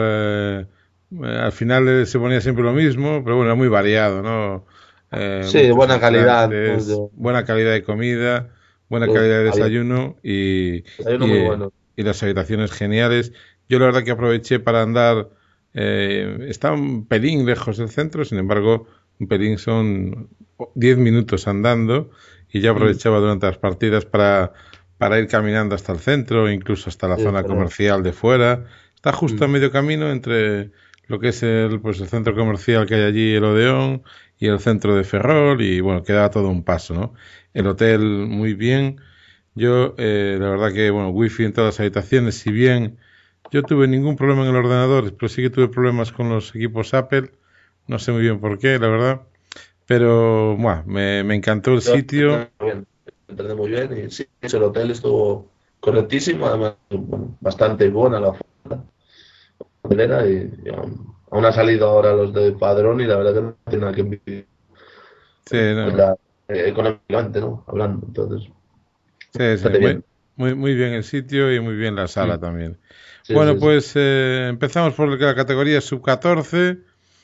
al final se ponía siempre lo mismo, pero bueno, era muy variado, ¿no? Sí, buena calidad. Buena calidad de comida, buena calidad de desayuno desayuno muy bueno. Y las habitaciones geniales. Yo la verdad que aproveché para andar, está un pelín lejos del centro, sin embargo, un pelín son 10 minutos andando y yo aprovechaba durante las partidas para ir caminando hasta el centro, incluso hasta la zona comercial de fuera. Está justo a medio camino entre lo que es el centro comercial que hay allí, el Odeón, y el centro de Ferrol, y bueno, quedaba todo un paso, ¿no? El hotel muy bien. Yo, la verdad que, bueno, wifi en todas las habitaciones, si bien yo tuve ningún problema en el ordenador, pero sí que tuve problemas con los equipos Apple, no sé muy bien por qué, la verdad, pero bueno, me encantó el sitio. Entendí muy bien y sí, el hotel estuvo correctísimo, además bueno, bastante buena la oferta hotelera y aún ha salido ahora los de Padrón y la verdad que no tiene nada que envidiar. Sí, no. Económicamente, ¿no? Hablando, entonces. Sí, Bien. Muy bien el sitio y muy bien la sala también. Sí, bueno, sí, pues empezamos por la categoría sub-14.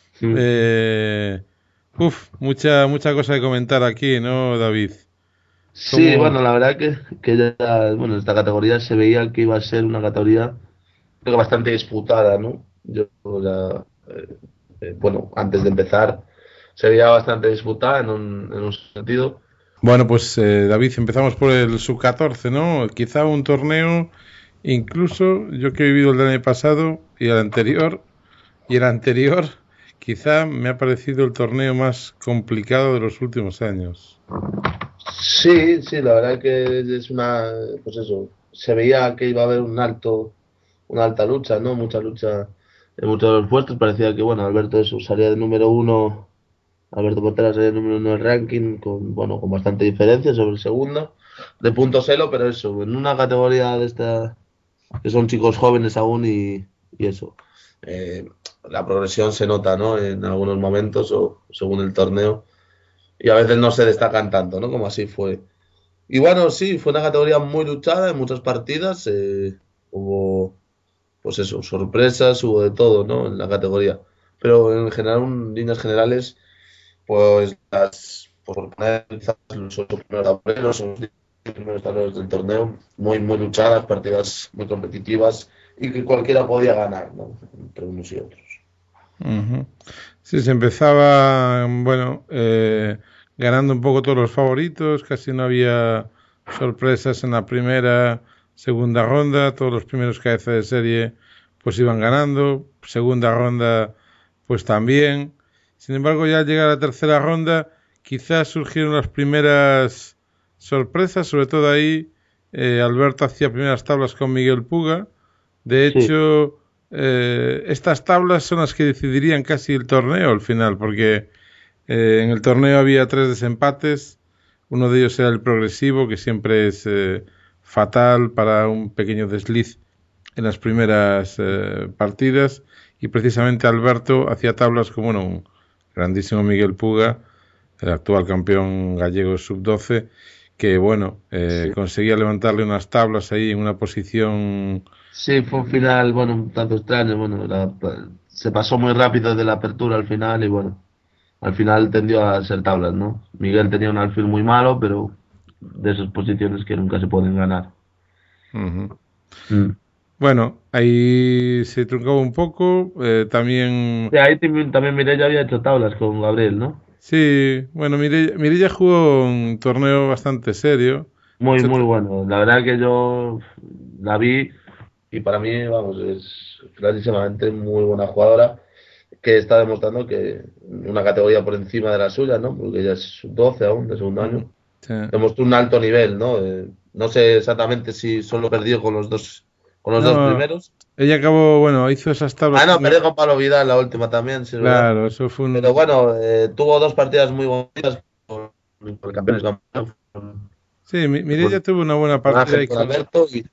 Mucha cosa que comentar aquí, ¿no, David? Sí, bueno, la verdad que ya, bueno, esta categoría se veía que iba a ser una categoría creo que bastante disputada, ¿no? Bueno, antes de empezar se veía bastante disputada en un sentido. Bueno, pues David, empezamos por el sub-14, ¿no? Quizá un torneo, incluso yo que he vivido el del año pasado y el anterior, quizá me ha parecido el torneo más complicado de los últimos años. Sí, la verdad que es pues eso, se veía que iba a haber una alta lucha, ¿no? Mucha lucha en muchos de los puestos, parecía que, bueno, Alberto salía de número 1. Alberto Portela sería el número 1 del ranking con bastante diferencia sobre el segundo de puntos elo, pero eso, en una categoría de esta que son chicos jóvenes aún y eso. La progresión se nota, ¿no? En algunos momentos o según el torneo y a veces no se destacan tanto, ¿no? Como así fue. Y bueno, sí, fue una categoría muy luchada en muchas partidas. Hubo, pues eso, sorpresas, hubo de todo, ¿no? En la categoría. Pero en general, en líneas generales, pues por poner quizás los 8 primeros tableros o los 10 primeros tableros del torneo, muy luchadas, partidas muy competitivas y que cualquiera podía ganar, ¿no? Entre unos y otros. Uh-huh. Sí, se empezaba, bueno, ganando un poco todos los favoritos, casi no había sorpresas en la primera, segunda ronda, todos los primeros cabezas de serie pues iban ganando, segunda ronda pues también. Sin embargo, ya al llegar a la tercera ronda, quizás surgieron las primeras sorpresas, sobre todo ahí Alberto hacía primeras tablas con Miguel Puga. De hecho, estas tablas son las que decidirían casi el torneo al final, porque en el torneo había 3 desempates. Uno de ellos era el progresivo, que siempre es fatal para un pequeño desliz en las primeras partidas. Y precisamente Alberto hacía tablas con un grandísimo Miguel Puga, el actual campeón gallego sub-12, que conseguía levantarle unas tablas ahí en una posición. Sí, fue un final, un tanto extraño. Se pasó muy rápido de la apertura al final y al final tendió a ser tablas, ¿no? Miguel tenía un alfil muy malo, pero de esas posiciones que nunca se pueden ganar. Uh-huh. Bueno, ahí se truncaba un poco, también. Sí, ahí también Mireia había hecho tablas con Gabriel, ¿no? Sí, Mireia jugó un torneo bastante serio. Muy bueno. La verdad que yo la vi y para mí, es clarísimamente muy buena jugadora, que está demostrando que una categoría por encima de la suya, ¿no? Porque ella es sub-12 aún, de segundo año. Sí. Demostró un alto nivel, ¿no? No sé exactamente si solo perdió con los dos primeros. Ella acabó, hizo esas tablas. Perdió con Pablo Vidal la última también, sí. Claro, ¿verdad? Eso fue Pero tuvo 2 partidas muy bonitas con el campeón español. Sí, Mireia tuvo una buena partida con Alberto y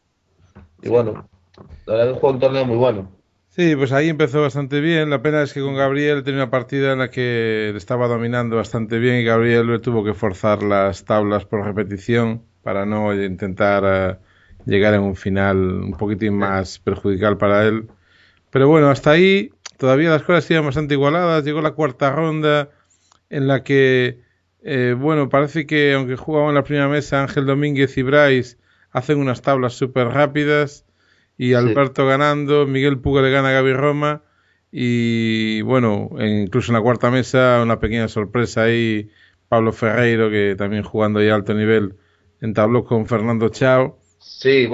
la verdad que fue un torneo muy bueno. Sí, pues ahí empezó bastante bien. La pena es que con Gabriel tenía una partida en la que le estaba dominando bastante bien y Gabriel le tuvo que forzar las tablas por repetición para no intentar llegar en un final un poquitín más perjudicial para él. Pero hasta ahí todavía las cosas iban bastante igualadas. Llegó la cuarta ronda en la que, parece que aunque jugaban en la primera mesa, Ángel Domínguez y Bryce hacen unas tablas súper rápidas. Y Alberto ganando, Miguel Puga le gana a Gaby Roma y incluso en la cuarta mesa una pequeña sorpresa ahí, Pablo Ferreiro, que también jugando ya a alto nivel, entabló con Fernando Chao. Sí,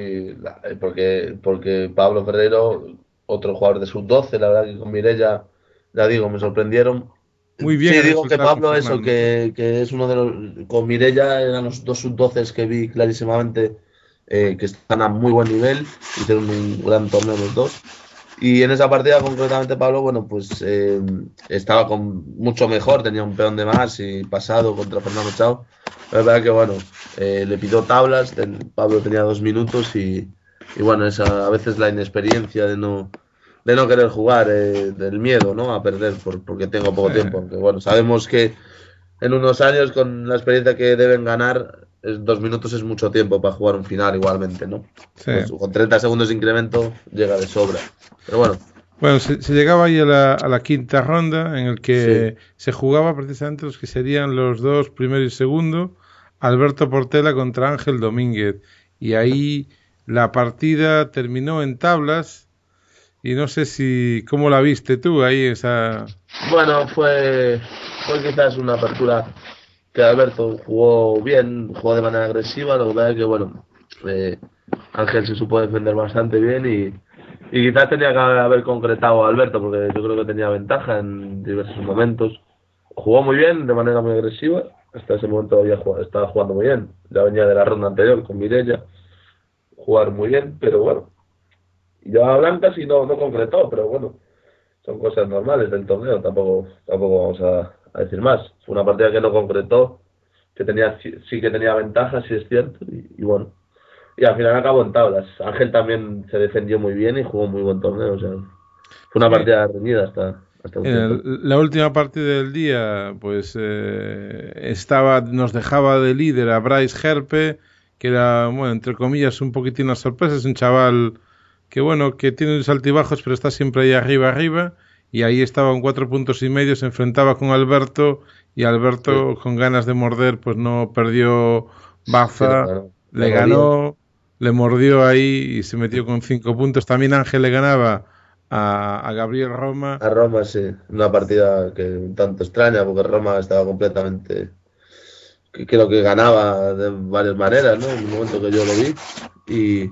porque Pablo Ferreiro, otro jugador de sub-12, la verdad que con Mireia, ya digo, me sorprendieron. Muy bien. Sí, digo que Pablo que es uno de los, con Mireia eran los 2 sub-12 que vi clarísimamente, que están a muy buen nivel, hicieron un gran torneo los dos, y en esa partida concretamente Pablo estaba con mucho mejor, tenía un peón de más y pasado contra Fernando Chao. La verdad que le pidió tablas, Pablo tenía 2 minutos y esa a veces la inexperiencia de no querer jugar, del miedo, ¿no?, a perder porque tengo poco tiempo, aunque sabemos que en unos años con la experiencia que deben ganar 2 minutos es mucho tiempo para jugar un final igualmente, ¿no? Sí. Con 30 segundos de incremento llega de sobra. Pero se llegaba ahí a la quinta ronda en el que se jugaba precisamente los que serían los 2 primero y segundo, Alberto Portela contra Ángel Domínguez. Y ahí la partida terminó en tablas y no sé cómo la viste tú ahí esa. Fue quizás una apertura que Alberto jugó bien, jugó de manera agresiva. Lo que pasa es que Ángel se supo defender bastante bien y quizás tenía que haber concretado a Alberto, porque yo creo que tenía ventaja en diversos momentos. Jugó muy bien, de manera muy agresiva. Hasta ese momento estaba jugando muy bien. Ya venía de la ronda anterior con Mireia, jugar muy bien, pero llevaba blancas y no concretó, pero son cosas normales del torneo, tampoco vamos a decir más. Fue una partida que no concretó, que sí que tenía ventajas, sí es cierto, y al final acabó en tablas. Ángel también se defendió muy bien y jugó muy buen torneo, fue una partida reñida hasta un tiempo. La última partida del día, nos dejaba de líder a Bryce Herpe, que era, entre comillas, un poquitín una sorpresa. Es un chaval que tiene sus altibajos, pero está siempre ahí arriba, y ahí estaba con 4 puntos y medio, se enfrentaba con Alberto, y Alberto, con ganas de morder, pues no perdió baza, le ganó, le mordió ahí y se metió con 5 puntos. También Ángel le ganaba a Gabriel Roma. A Roma, sí, una partida que un tanto extraña, porque Roma estaba completamente, creo que ganaba de varias maneras, ¿no?, en el momento que yo lo vi, y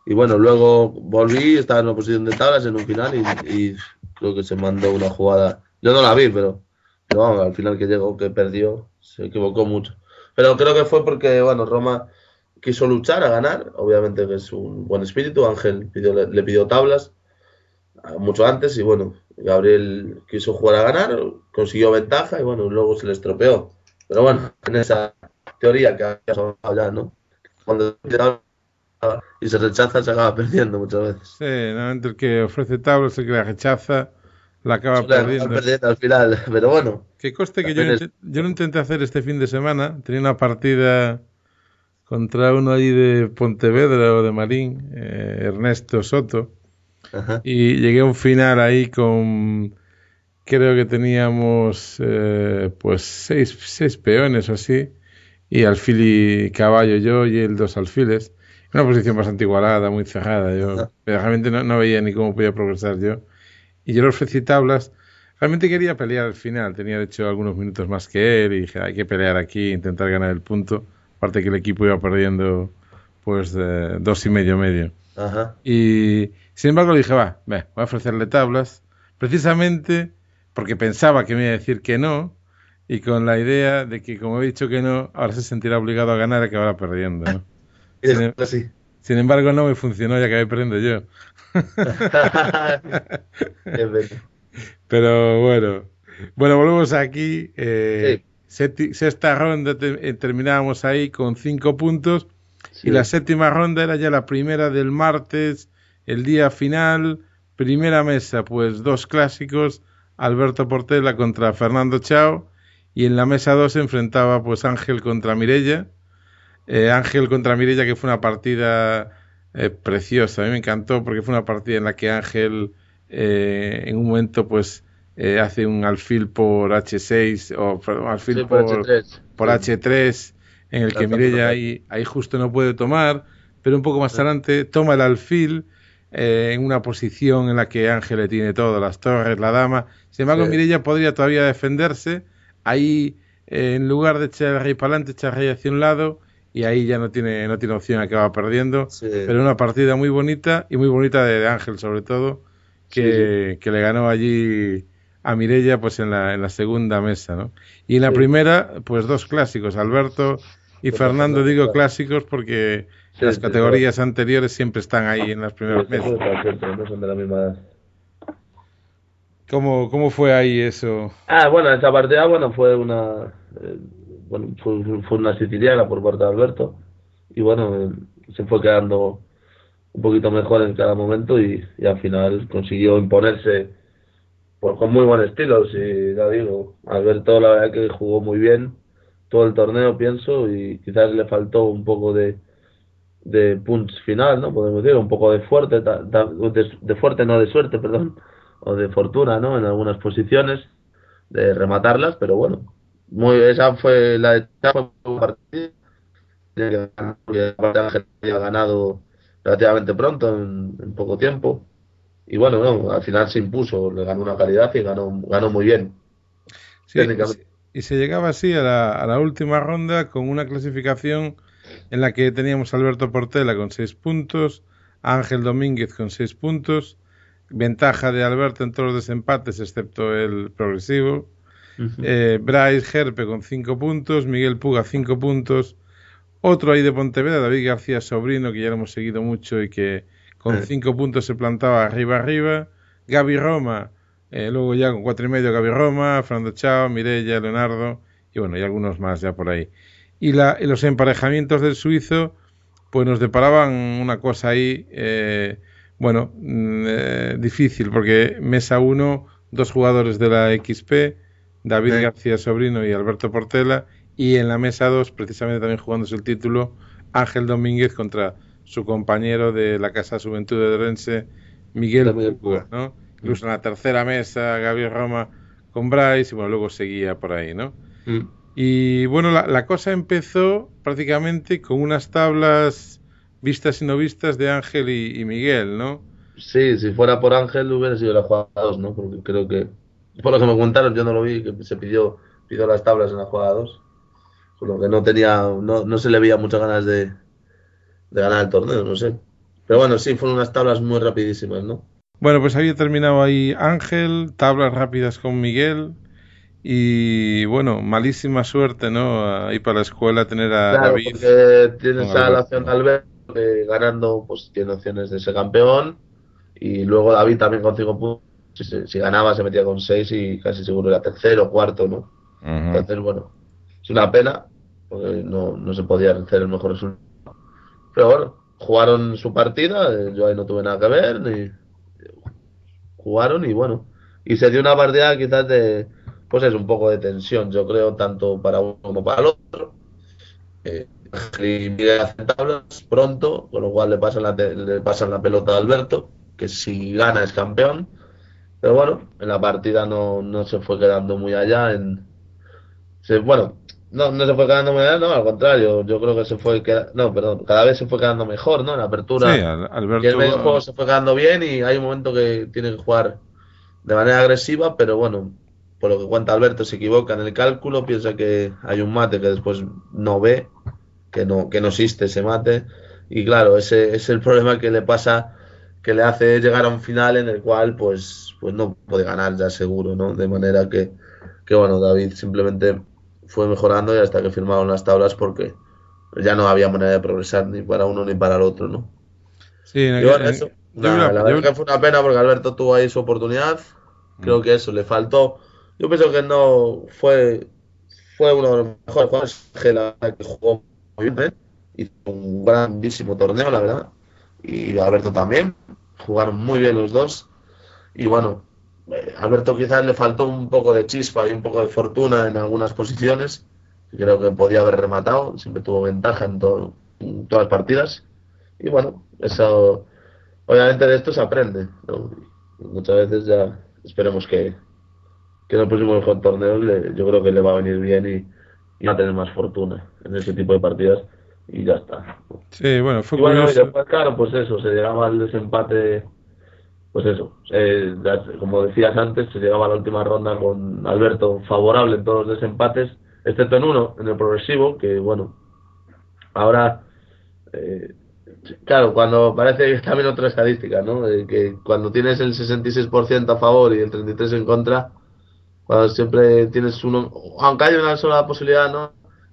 luego volví, estaba en una posición de tablas en un final y creo que se mandó una jugada Yo no la vi, pero vamos, al final que llegó, que perdió, se equivocó mucho. Pero creo que fue porque, bueno, Roma quiso luchar a ganar, obviamente que es un buen espíritu, Ángel le pidió tablas mucho antes y bueno, Gabriel quiso jugar a ganar, consiguió ventaja y bueno, luego se le estropeó. Pero bueno, en esa teoría que habías hablado ya, ¿no? Cuando y se rechaza se acaba perdiendo muchas veces. Sí, normalmente el que ofrece tablas, el que la rechaza, la acaba Suele acabar perdiendo. perdiendo al final, pero bueno, Que conste que también es... yo lo intenté hacer este fin de semana. Tenía una partida contra uno allí de Pontevedra o de Marín, Ernesto Soto, Ajá. y llegué a un final ahí con, creo que teníamos pues seis peones o así, y alfil y caballo yo y él dos alfiles. Una posición bastante igualada, muy cerrada. Yo realmente no veía ni cómo podía progresar yo. Y yo le ofrecí tablas. Realmente quería pelear al final. Tenía de hecho algunos minutos más que él y dije, hay que pelear aquí, intentar ganar el punto. Aparte que el equipo iba perdiendo pues 2,5 medio. Ajá. Y sin embargo le dije, voy a ofrecerle tablas. Precisamente porque pensaba que me iba a decir que no. Y con la idea de que como he dicho que no, ahora se sentirá obligado a ganar y acabará perdiendo, ¿no? Y Sin, después sí. sin embargo no me funcionó y acabé perdiendo yo. Qué pena. Pero bueno. Bueno, volvemos aquí. Sí, Sexta ronda terminábamos ahí con 5 puntos. Y la sí. séptima ronda era ya la primera del martes, el día final. Primera mesa, pues 2 clásicos. Alberto Portela contra Fernando Chao. Y en la mesa 2 se enfrentaba pues Ángel contra Mirella. Ángel contra Mirella, que fue una partida preciosa. A mí me encantó porque fue una partida en la que Ángel en un momento pues hace un alfil por H6 o perdón, alfil Sí, por H3. por Sí. H3 en el que Mirella ahí justo no puede tomar, pero un poco más adelante toma el alfil en una posición en la que Ángel le tiene todo, las torres, la dama. Sin embargo, Sí. Mirella podría todavía defenderse. Ahí, en lugar de echar el rey para adelante, echa el rey hacia un lado y ahí ya no tiene opción, acaba perdiendo. Sí. Pero una partida muy bonita y muy bonita de Ángel, sobre todo, Sí. que le ganó allí a Mirella pues en la segunda mesa, ¿no? Y en la Sí. primera, pues 2 clásicos, Alberto y Contra Fernando, Fernando, digo claro. clásicos porque Sí, en las sí, categorías anteriores siempre están ahí en las sí, primeras este mesas. juego está cierto, no son de la misma edad. ¿Cómo fue ahí eso? Bueno, esa partida, bueno, fue una siciliana por parte de Alberto y bueno, se fue quedando un poquito mejor en cada momento y al final consiguió imponerse pues, con muy buen estilo, si ya digo. Alberto la verdad que jugó muy bien todo el torneo, pienso, y quizás le faltó un poco de punch final, ¿no? Podemos decir, un poco de fuerte, de fuerte, no de suerte, perdón, o de fortuna, ¿no? En algunas posiciones, de rematarlas, pero bueno, esa fue fue un partido que Ángel había ganado relativamente pronto, en poco tiempo, y bueno, no, al final se impuso, le ganó una calidad y ganó muy bien, Sí, técnicamente. y se llegaba así a la última ronda con una clasificación en la que teníamos a Alberto Portela con 6 puntos, a Ángel Domínguez con 6 puntos, ventaja de Alberto en todos los desempates excepto el progresivo, Ujú. Bryce Gerpe con 5 puntos, Miguel Puga 5 puntos, otro ahí de Pontevedra, David García Sobrino, que ya lo hemos seguido mucho y que con 5 puntos se plantaba arriba. Gaby Roma, luego ya con 4,5 Gaby Roma, Fernando Chao, Mirella, Leonardo y bueno, y algunos más ya por ahí. Y los emparejamientos del suizo, pues nos deparaban una cosa ahí, difícil, porque mesa 1, 2 jugadores de la XP, David Eh, García Sobrino y Alberto Portela, y en la mesa 2, precisamente también jugándose el título, Ángel Domínguez contra su compañero de la Casa Juventud de Orense, Miguel Miguel Puga, Púa. ¿no? Incluso en la tercera mesa, Gabriel Roma con Bryce, y bueno, luego seguía por ahí, ¿no? Mm. Y bueno, la cosa empezó prácticamente con unas tablas vistas y no vistas de Ángel y Miguel, ¿no? Sí, si fuera por Ángel hubiera sido la jugada 2, ¿no? Porque creo que, por lo que me contaron, yo no lo vi, que pidió las tablas en la jugada 2, con lo que no se le veía muchas ganas de ganar el torneo, no sé. Pero bueno, sí, fueron unas tablas muy rapidísimas, ¿no? Bueno, pues había terminado ahí Ángel, tablas rápidas con Miguel y bueno, malísima suerte, ¿no? Ahí para la escuela tener a Claro, David porque con tienes a la opción de Alberto. Alberto que ganando, pues tiene opciones de ser campeón. Y luego David también con 5 puntos. Si ganaba se metía con 6 y casi seguro era tercero o cuarto, ¿no? Ujú. Entonces, bueno, es una pena, porque no se podía hacer el mejor resultado. Pero bueno, jugaron su partida, yo ahí no tuve nada que ver, ni jugaron y bueno. Y se dio una partida quizás pues es un poco de tensión, yo creo, tanto para uno como para el otro. Y Miguel hace tablas pronto, con lo cual le pasan la pelota a Alberto, que si gana es campeón. Pero bueno, en la partida no se fue quedando muy allá. Bueno, no se fue quedando muy allá, no, al contrario. Yo creo que no, perdón, cada vez se fue quedando mejor, ¿no? En la Sí, apertura y el medio juego Alberto, se fue quedando bien y hay un momento que tiene que jugar de manera agresiva, pero bueno, por lo que cuenta Alberto, se equivoca en el cálculo, piensa que hay un mate que después no ve, que no existe ese mate. Y claro, ese es el problema que le pasa, que le hace llegar a un final en el cual pues no puede ganar ya seguro, ¿no? De manera que bueno, David simplemente fue mejorando y hasta que firmaron las tablas porque ya no había manera de progresar ni para uno ni para el otro, ¿no? sí, Y bueno, eso, la verdad que fue una pena porque Alberto tuvo ahí su oportunidad. Creo que eso le faltó. Yo pienso que no fue uno de los mejores jugadores que la verdad que jugó muy bien, ¿eh? Hizo un grandísimo torneo, la verdad. Y Alberto también. Jugaron muy bien los dos. Y bueno, Alberto quizás le faltó un poco de chispa y un poco de fortuna en algunas posiciones. Creo que podía haber rematado. Siempre tuvo ventaja en todas las partidas. Y bueno, eso, obviamente de esto se aprende, ¿no? Y muchas veces ya esperemos que en el próximo mejor torneo yo creo que le va a venir bien y va a tener más fortuna en ese tipo de partidas y ya está. sí, bueno, fue Y bueno, y curioso. después, claro, pues eso, se llegaba al desempate, pues eso, como decías antes, se llegaba a la última ronda con Alberto favorable en todos los desempates, excepto en uno, en el progresivo, que bueno, ahora, eh, claro, cuando parece que es también otra estadística, ¿no? Que cuando tienes el 66% a favor y el 33% en contra, cuando siempre tienes uno, aunque haya una sola posibilidad, ¿no?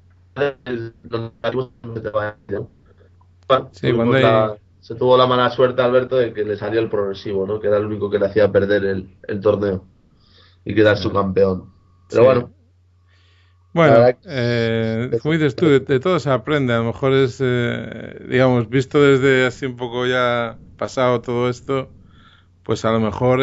Los negativos siempre te van, ¿no? Bueno, Sí, cuando hay... se tuvo la mala suerte Alberto de que le salió el progresivo, ¿no? Que era el único que le hacía perder el torneo y quedar su campeón. Pero Sí. bueno, la Bueno, verdad que como dices tú, de todo se aprende. A lo mejor es, digamos, visto desde así un poco ya pasado todo esto, pues a lo mejor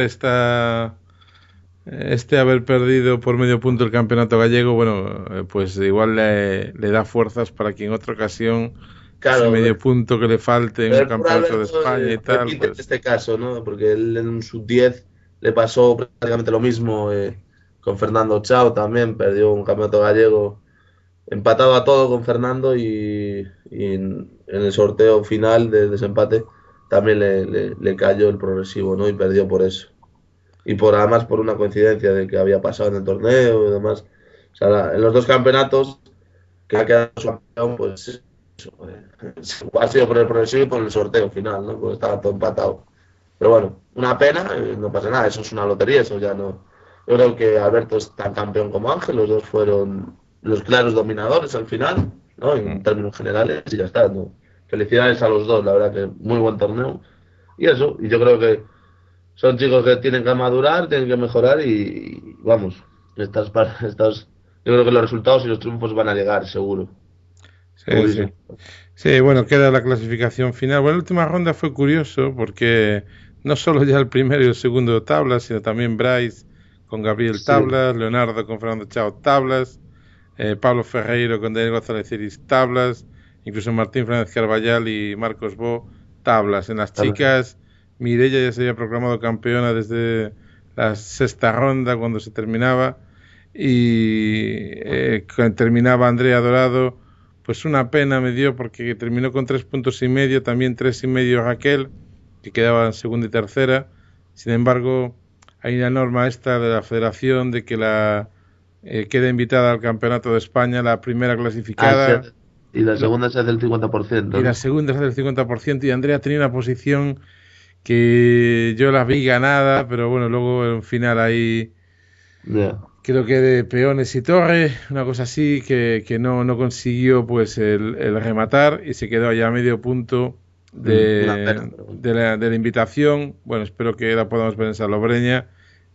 este haber perdido por medio punto el campeonato gallego, bueno, pues igual le da fuerzas para que en otra ocasión ese claro, medio punto que le falte en un el pobre campeonato de Alberto España y tal, repite pues este caso, ¿no? Porque él en un sub-10 le pasó prácticamente lo mismo con Fernando Chao también, perdió un campeonato gallego empatado a todo con Fernando y en el sorteo final del desempate también le cayó el progresivo, ¿no? Y perdió por eso. Y además por una coincidencia de que había pasado en el torneo y demás. O sea, en los dos campeonatos que ha quedado campeón, pues ha sido por el progresivo y por el sorteo final, ¿no? Pues estaba todo empatado. Pero bueno, una pena, no pasa nada, eso es una lotería, eso ya no. Yo creo que Alberto es tan campeón como Ángel, los dos fueron los claros dominadores al final, ¿no? En mm, términos generales, y ya está, ¿no? Felicidades a los dos, la verdad que muy buen torneo. Y eso, y yo creo que son chicos que tienen que madurar, tienen que mejorar y vamos, yo creo que los resultados y los triunfos van a llegar, seguro, sí, sí. segurísimo. Sí, bueno, queda la clasificación final. Bueno, la última ronda fue curioso porque no solo ya el primero y el segundo tablas, sino también Bryce con Gabriel Sí, tablas, Leonardo con Fernando Chao tablas, Pablo Ferreiro con Daniel González Iris tablas, incluso Martín Fernández Carballal y Marcos Bo tablas. En las también. chicas, Mireia ya se había proclamado campeona desde la sexta ronda cuando se terminaba y terminaba Andrea Dorado. Pues una pena me dio porque terminó con 3 puntos y medio, también 3 y medio Raquel, que quedaba en segunda y tercera. Sin embargo, hay una norma esta de la federación de que la queda invitada al campeonato de España la primera Ah, clasificada y la lo- segunda se hace el 50%, y la ¿no? segunda es del 50% y Andrea tenía una posición que yo las vi ganada, pero bueno, luego en un final ahí creo que de peones y torre, una cosa así, que no consiguió pues el rematar y se quedó allá a medio punto de la invitación. Bueno, espero que la podamos ver en Salobreña,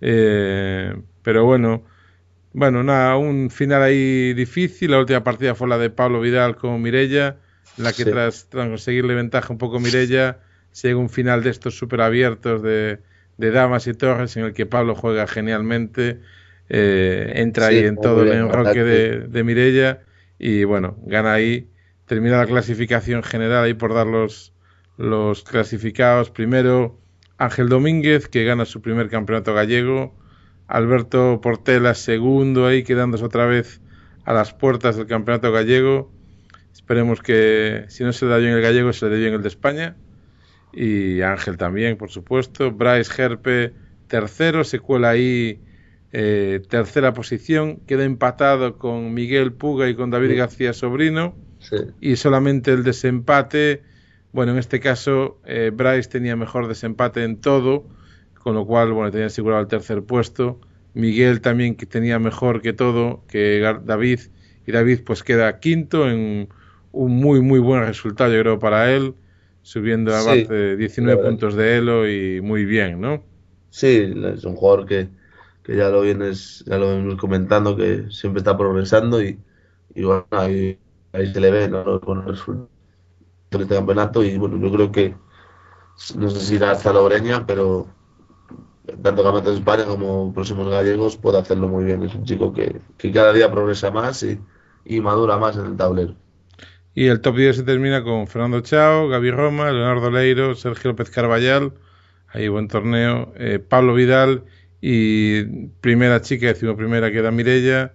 pero bueno, nada, un final ahí difícil. La última partida fue la de Pablo Vidal con Mireia, en la que tras conseguirle ventaja un poco Mireia, se llega a un final de estos súper abiertos de damas y torres, en el que Pablo juega genialmente, entra ahí en todo el enroque de Mireia y bueno, gana ahí, termina la clasificación general ahí por dar los clasificados. Primero Ángel Domínguez, que gana su primer campeonato gallego, Alberto Portela segundo ahí, quedándose otra vez a las puertas del campeonato gallego. Esperemos que si no se le da bien el gallego, se le dé bien el de España. Y Ángel también, por supuesto. Bryce Herpe tercero, se cuela ahí tercera posición, queda empatado con Miguel Puga y con David García Sobrino, y solamente el desempate, bueno, en este caso Bryce tenía mejor desempate en todo, con lo cual, bueno, tenía asegurado el tercer puesto. Miguel también, que tenía mejor que todo que David, y David pues queda quinto en un muy muy buen resultado, yo creo, para él, subiendo a base de 19 puntos de elo, y muy bien, ¿no? Sí, es un jugador que ya lo venimos comentando, que siempre está progresando y bueno, ahí se le ve, ¿no?, con el resultado de este campeonato. Y bueno, yo creo que no sé si irá hasta Logreña, pero tanto campeonatos de España como próximos gallegos puede hacerlo muy bien. Es un chico que cada día progresa más y madura más en el tablero. Y el top 10 se termina con Fernando Chao, Gaby Roma, Leonardo Leiro, Sergio López Carballal, ahí buen torneo, Pablo Vidal, y primera chica, 11ª queda Mireia,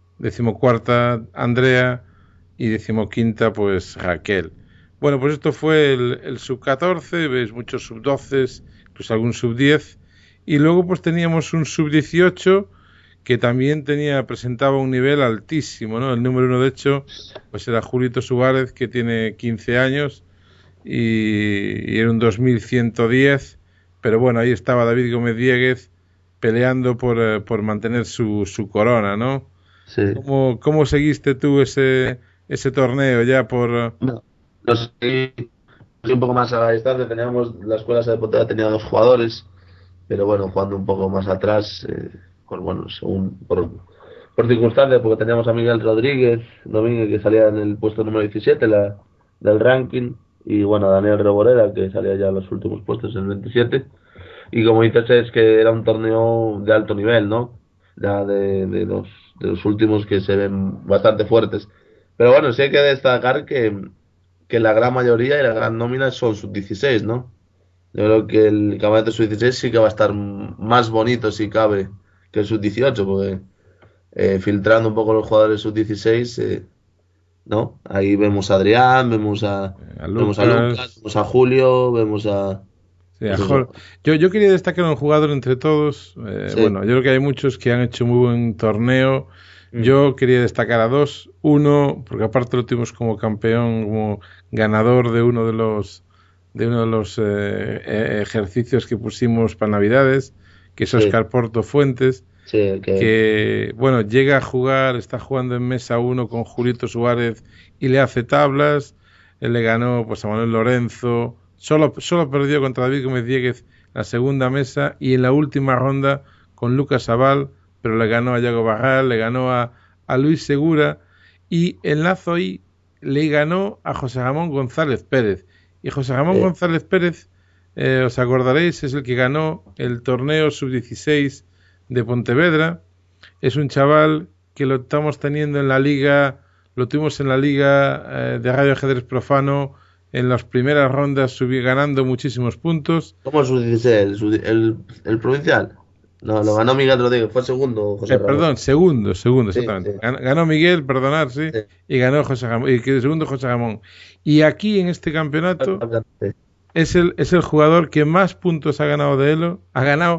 14ª Andrea y 15ª pues Raquel. Bueno, pues esto fue el sub-14, veis muchos sub-12, pues algún sub-10, y luego pues teníamos un sub-18 que también presentaba un nivel altísimo, ¿no? El número 1, de hecho, pues era Julito Suárez, que tiene 15 años y era un 2110, pero bueno, ahí estaba David Gómez Dieguez peleando por mantener su corona, ¿no? Sí. ¿Cómo seguiste tú ese torneo ya por...? No seguí un poco más a la distancia. La escuela de Pontevedra tenía 2 jugadores, pero bueno, jugando un poco más atrás, pues bueno, según por circunstancias, porque teníamos a Miguel Rodríguez Domínguez, que salía en el puesto número 17 del ranking, y bueno, a Daniel Reboreda, que salía ya en los últimos puestos, en el 27. Y como dices, es que era un torneo de alto nivel, ¿no? Ya de los últimos, que se ven bastante fuertes. Pero bueno, sí hay que destacar que la gran mayoría y la gran nómina son sub-16, ¿no? Yo creo que el campeonato sub-16 sí que va a estar más bonito, si cabe, que el sub-18, porque filtrando un poco los jugadores sub-16, ¿no? Ahí vemos a Adrián, vemos a Lucas, vemos a Julio, vemos a... Sí, yo quería destacar a un jugador entre todos. Bueno, yo creo que hay muchos que han hecho muy buen torneo. Yo quería destacar a 2. Uno, porque aparte lo tuvimos como campeón, como ganador de uno de los ejercicios que pusimos para Navidades, que es Óscar Porto Fuentes, que bueno, llega a jugar, está jugando en mesa 1 con Julito Suárez y le hace tablas. Él le ganó pues a Manuel Lorenzo. Solo perdió contra David Gómez Dieguez en la segunda mesa, y en la última ronda con Lucas Aval, pero le ganó a Yago Barral, le ganó a Luis Segura, y en Lazo ahí le ganó a José Ramón González Pérez. Y José Ramón González Pérez, os acordaréis, es el que ganó el torneo sub-16 de Pontevedra. Es un chaval que lo estamos teniendo en la liga, lo tuvimos en la liga de Radio Ajedrez Profano. En las primeras rondas ganando muchísimos puntos. ¿Cómo es el provincial? No, lo ganó Miguel Rodríguez, fue segundo José Ramón. Perdón, segundo, exactamente. Sí. Ganó Miguel, perdonar, sí. Y ganó José Ramón, y segundo José Ramón. Y aquí en este campeonato es el jugador que más puntos ha ganado de Elo. Ha ganado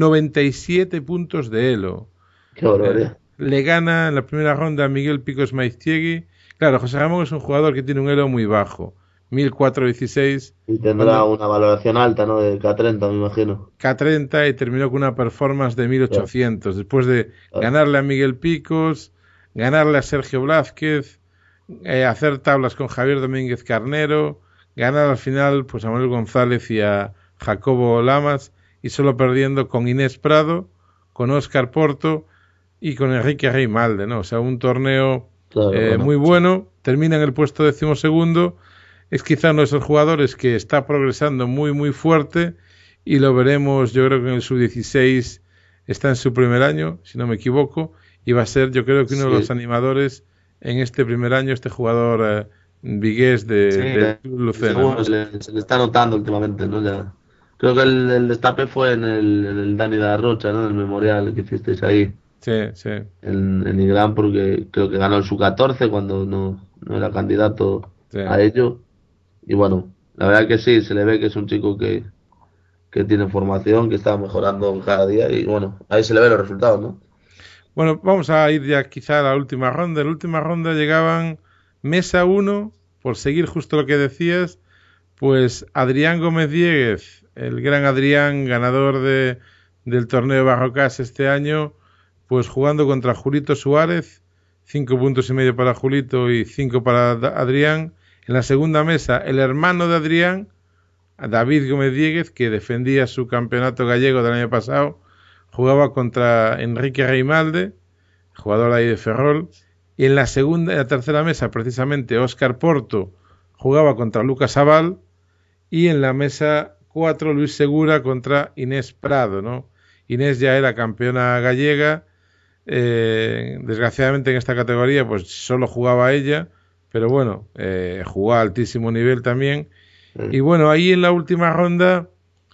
97 puntos de Elo. Qué barbaridad. Le gana en la primera ronda a Miguel Picos Maiztiegui. Claro, José Ramón es un jugador que tiene un Elo muy bajo. 1416. Y tendrá una valoración alta, ¿no? De K30, me imagino. K30 y terminó con una performance de 1800. Después de ganarle a Miguel Picos, ganarle a Sergio Blázquez, hacer tablas con Javier Domínguez Carnero, ganar al final pues a Manuel González y a Jacobo Lamas, y solo perdiendo con Inés Prado, con Óscar Porto y con Enrique Reimalde, ¿no? O sea, un torneo muy bueno. Termina en el puesto 12º. Es quizá uno de esos jugadores que está progresando muy, muy fuerte, y lo veremos, yo creo que en el sub-16 está en su primer año, si no me equivoco, y va a ser, yo creo que uno de los animadores en este primer año, este jugador vigués de Lucena. ¿No? Se le está notando últimamente, ¿no? Ya. Creo que el destape fue en el Dani de la Rocha, ¿no? El memorial que hicisteis ahí. Sí, sí. En Igrán, porque creo que ganó el sub-14 cuando no era candidato a ello. Y bueno, la verdad que sí, se le ve que es un chico que tiene formación, que está mejorando cada día, y bueno, ahí se le ven los resultados, ¿no? Bueno, vamos a ir ya quizá a la última ronda. En la última ronda llegaban mesa 1, por seguir justo lo que decías, pues Adrián Gómez Dieguez, el gran Adrián, ganador del torneo Barrocas este año, pues jugando contra Julito Suárez, 5 puntos y medio para Julito y 5 para Adrián. En la segunda mesa, el hermano de Adrián, David Gómez Dieguez, que defendía su campeonato gallego del año pasado, jugaba contra Enrique Reimalde, jugador ahí de Ferrol. Y en la tercera mesa, precisamente, Óscar Porto jugaba contra Lucas Abal. Y en la mesa 4, Luis Segura contra Inés Prado, ¿no? Inés ya era campeona gallega. Desgraciadamente en esta categoría pues solo jugaba ella, pero bueno, jugó a altísimo nivel también. Y bueno, ahí en la última ronda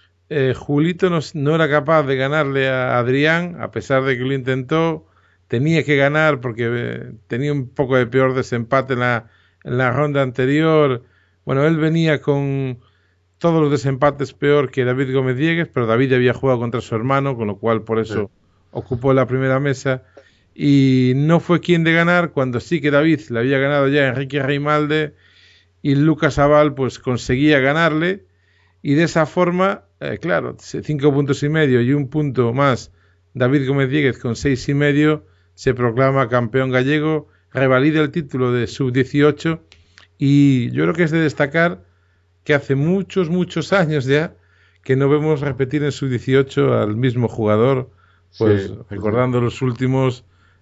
Julito no era capaz de ganarle a Adrián, a pesar de que lo intentó. Tenía que ganar porque tenía un poco de peor desempate en la ronda anterior. Bueno, él venía con todos los desempates peor que David Gómez Dieguez, pero David había jugado contra su hermano, con lo cual por eso ocupó la primera mesa, y no fue quien de ganar, cuando sí que David le había ganado ya a Enrique Reimalde, y Lucas Abal pues conseguía ganarle, y de esa forma, claro, 5 puntos y medio y un punto más David Gómez Dieguez con 6 y medio, se proclama campeón gallego, revalida el título de sub-18, y yo creo que es de destacar que hace muchos años ya que no vemos repetir en sub-18 al mismo jugador, pues recordando los últimos,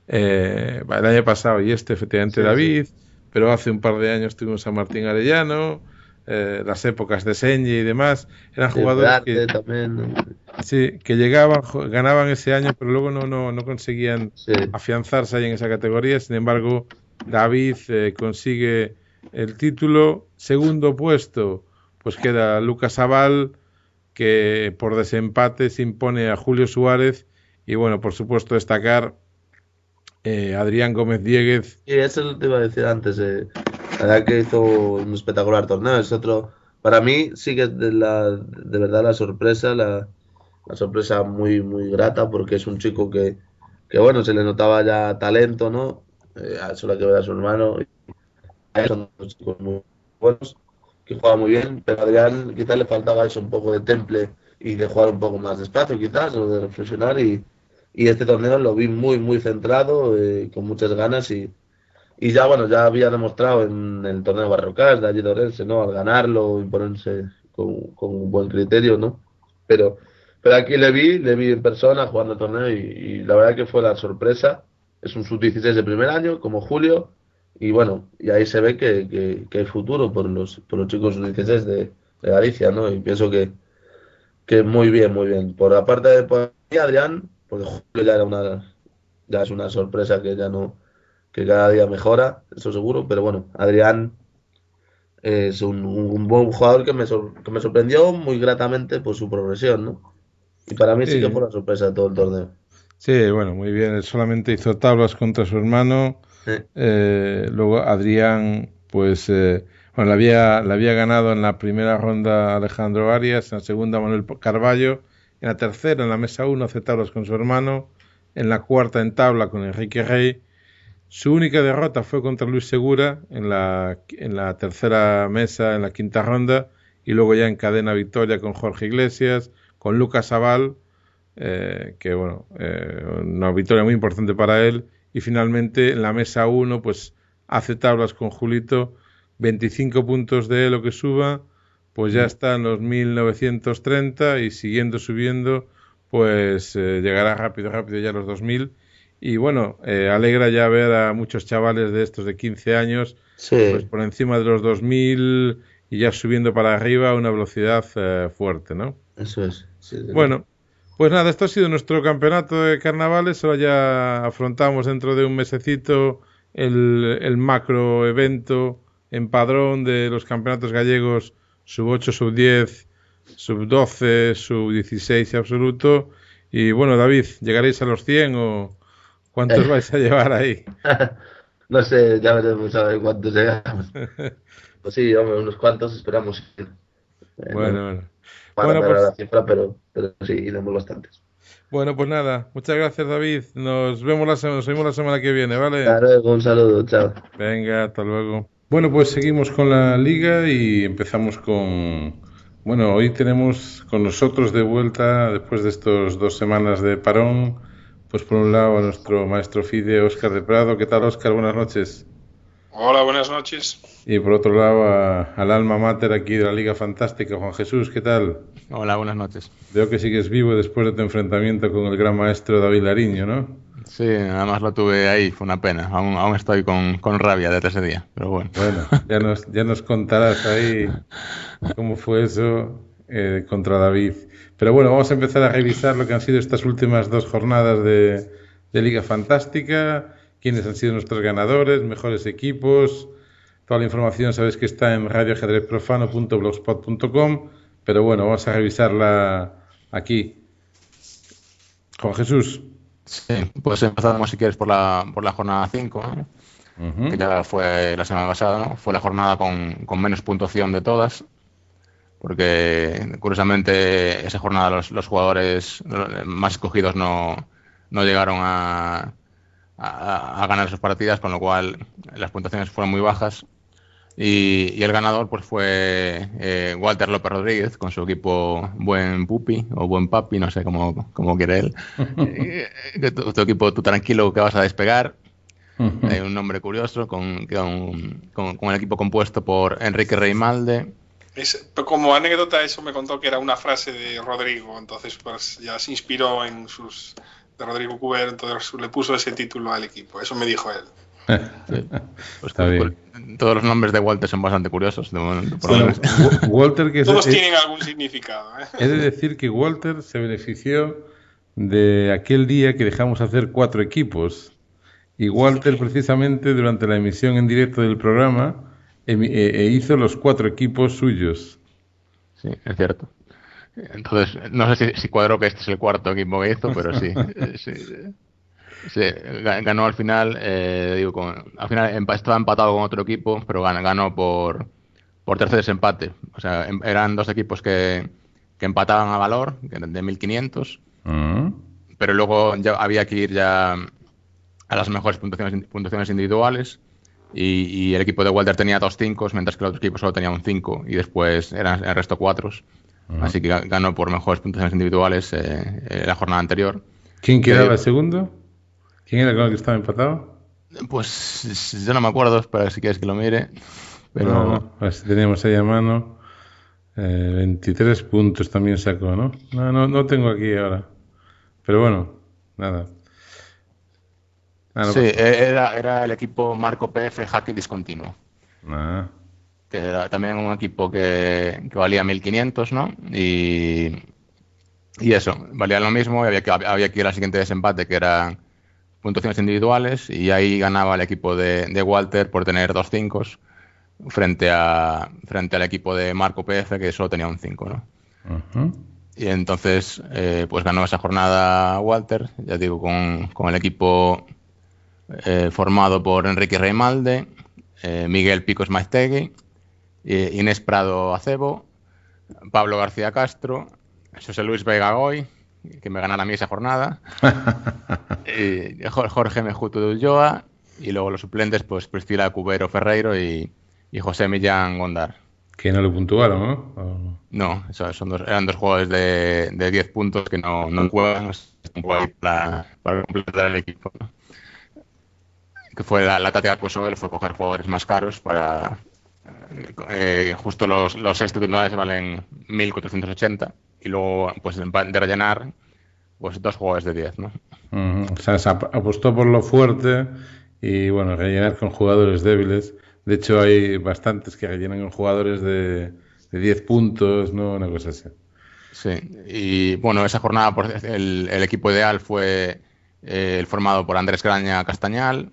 el año pasado y efectivamente David, pero hace un par de años tuvimos a Martín Arellano, las épocas de Senye y demás, eran jugadores que también, que llegaban, ganaban ese año, pero luego no conseguían afianzarse ahí en esa categoría. Sin embargo, David consigue el título. Segundo puesto pues queda Lucas Abal, que por desempate se impone a Julio Suárez. Y bueno, por supuesto destacar Adrián Gómez Dieguez. Sí, eso te iba a decir antes. La verdad que hizo un espectacular torneo. Es otro, para mí sí que es de verdad la sorpresa, la sorpresa muy grata, porque es un chico que bueno, se le notaba ya talento, ¿no? Solo hay que ver a su hermano. Son dos chicos muy buenos, que juegan muy bien, pero a Adrián quizás le faltaba eso, un poco de temple y de jugar un poco más despacio quizás, o de reflexionar, y este torneo lo vi muy centrado, con muchas ganas, y ya bueno, ya había demostrado en el torneo Barrocas de allí de Orense, ¿no? Al ganarlo, imponerse con un buen criterio, ¿no? Pero aquí le vi en persona jugando el torneo, y la verdad que fue la sorpresa. Es un sub-16 de primer año, como Julio, y bueno, y ahí se ve que hay futuro por los chicos sub-16 de Galicia, ¿no? Y pienso que muy bien. Por la parte de por ahí, Adrián, porque Julio ya es una sorpresa que ya no, que cada día mejora, eso seguro, pero bueno, Adrián es un buen jugador que me sorprendió muy gratamente por su progresión, ¿no? Y para mí sí que fue una sorpresa de todo el torneo. Sí, bueno, muy bien. Él solamente hizo tablas contra su hermano. Luego Adrián, pues, bueno, le había ganado en la primera ronda Alejandro Arias, en la segunda Manuel Carballo, en la tercera, en la mesa 1, hace tablas con su hermano, en la cuarta en tabla con Enrique Rey, Su única derrota fue contra Luis Segura en la tercera mesa, en la quinta ronda, y luego ya encadena victoria con Jorge Iglesias, con Lucas Abal, que bueno, una victoria muy importante para él, y finalmente en la mesa 1 pues hace tablas con Julito, 25 puntos de él lo que suba, pues ya está en los 1930 y siguiendo subiendo, pues llegará rápido ya a los 2000. Y bueno, alegra ya ver a muchos chavales de estos de 15 años pues por encima de los 2000 y ya subiendo para arriba a una velocidad fuerte, ¿no? Eso es. Sí, bueno, pues nada, esto ha sido nuestro campeonato de carnavales. Ahora ya afrontamos dentro de un mesecito el macro evento en Padrón de los campeonatos gallegos sub-8, sub-10, sub-12, sub-16 y absoluto. Y bueno, David, ¿llegaréis a los 100 o cuántos vais a llevar ahí? No sé, ya veremos a ver cuántos llegamos. Pues sí, hombre, unos cuantos esperamos. Bueno. Para pues, la cifra, pero sí, iremos bastantes. Bueno, pues nada, muchas gracias, David. Nos vemos la semana que viene, ¿vale? Claro, un saludo, chao. Venga, hasta luego. Bueno, pues seguimos con la liga y empezamos con... Bueno, hoy tenemos con nosotros de vuelta, después de estos 2 semanas de parón, pues por un lado a nuestro maestro FIDE, Óscar de Prado. ¿Qué tal, Óscar? Buenas noches. Hola, buenas noches. Y por otro lado al alma mater aquí de la Liga Fantástica, Juan Jesús, ¿qué tal? Hola, buenas noches. Veo que sigues vivo después de tu enfrentamiento con el gran maestro David Lariño, ¿no? Sí, además lo tuve ahí, fue una pena. Aún estoy con rabia desde ese día, pero bueno. Bueno, ya nos contarás ahí cómo fue eso contra David. Pero bueno, vamos a empezar a revisar lo que han sido estas últimas 2 jornadas de Liga Fantástica, quiénes han sido nuestros ganadores, mejores equipos. Toda la información sabéis que está en radioajedrezprofano.blogspot.com, pero bueno, vamos a revisarla aquí. Juan Jesús. Sí, pues empezamos si quieres por la jornada 5, ¿no? Uh-huh. Que ya fue la semana pasada, ¿no? Fue la jornada con menos puntuación de todas, porque curiosamente esa jornada los jugadores más escogidos no llegaron a ganar sus partidas, con lo cual las puntuaciones fueron muy bajas. Y el ganador pues fue Walter López Rodríguez con su equipo Buen Pupi o Buen Papi, no sé cómo quiere él. Tu equipo Tú Tranquilo que vas a despegar. Hay un nombre curioso con el equipo compuesto por Enrique Reimalde. Como anécdota, eso me contó que era una frase de Rodrigo, entonces pues ya se inspiró de Rodrigo Cuber, entonces le puso ese título al equipo, eso me dijo él. Sí. Pues todos los nombres de Walter son bastante curiosos de momento. Bueno, Walter que todos tienen algún significado. He de decir que Walter se benefició de aquel día que dejamos hacer 4 equipos. Y Walter precisamente durante la emisión en directo del programa hizo los 4 equipos suyos. Sí, es cierto. Entonces, no sé si cuadró que este es el 4º equipo que hizo, pero sí. Sí, ganó al final, al final estaba empatado con otro equipo, pero ganó por tercer desempate. O sea, eran 2 equipos que empataban a valor, de 1500, pero luego ya había que ir ya a las mejores puntuaciones individuales, y el equipo de Walter tenía 2 5, mientras que el otro equipo solo tenía un 5, y después eran el resto 4. Así que ganó por mejores puntuaciones individuales la jornada anterior. ¿Quién quedaba segundo? ¿Quién era con el que estaba empatado? Pues yo no me acuerdo, espera si quieres que lo mire. Pero no, pues teníamos ahí a mano 23 puntos también sacó, ¿no? No tengo aquí ahora. Pero bueno, nada. Sí, era el equipo Marco PF Jaque Discontinuo. Que era también un equipo que valía 1500, ¿no? Y eso, valía lo mismo, y había que ir al siguiente desempate, que era puntuaciones individuales, y ahí ganaba el equipo de Walter por tener 2 5 frente al equipo de Marco PF, que solo tenía un 5, ¿no? Uh-huh. Y entonces pues ganó esa jornada Walter, ya digo, con el equipo formado por Enrique Reimalde, Miguel Picos Maestegui, Inés Prado Acebo, Pablo García Castro, José Luis Vega Goy, que me ganara a mí esa jornada, Jorge Mejuto de Ulloa, Y luego los suplentes, pues Priscila Cubero Ferreiro y José Millán Gondar. Que no le puntuaron, ¿no? No, eran dos jugadores de 10 puntos que no juegan para completar el equipo, ¿no? Que fue la táctica que usó él, fue coger jugadores más caros para... justo los 6 titulares valen 1.480 y luego, pues de rellenar, pues 2 jugadores de 10, ¿no? O sea, se apostó por lo fuerte y, bueno, rellenar con jugadores débiles. De hecho, hay bastantes que rellenan con jugadores de 10 puntos, ¿no? Una cosa así. Sí, y bueno, esa jornada el equipo ideal fue formado por Andrés Graña Castañal,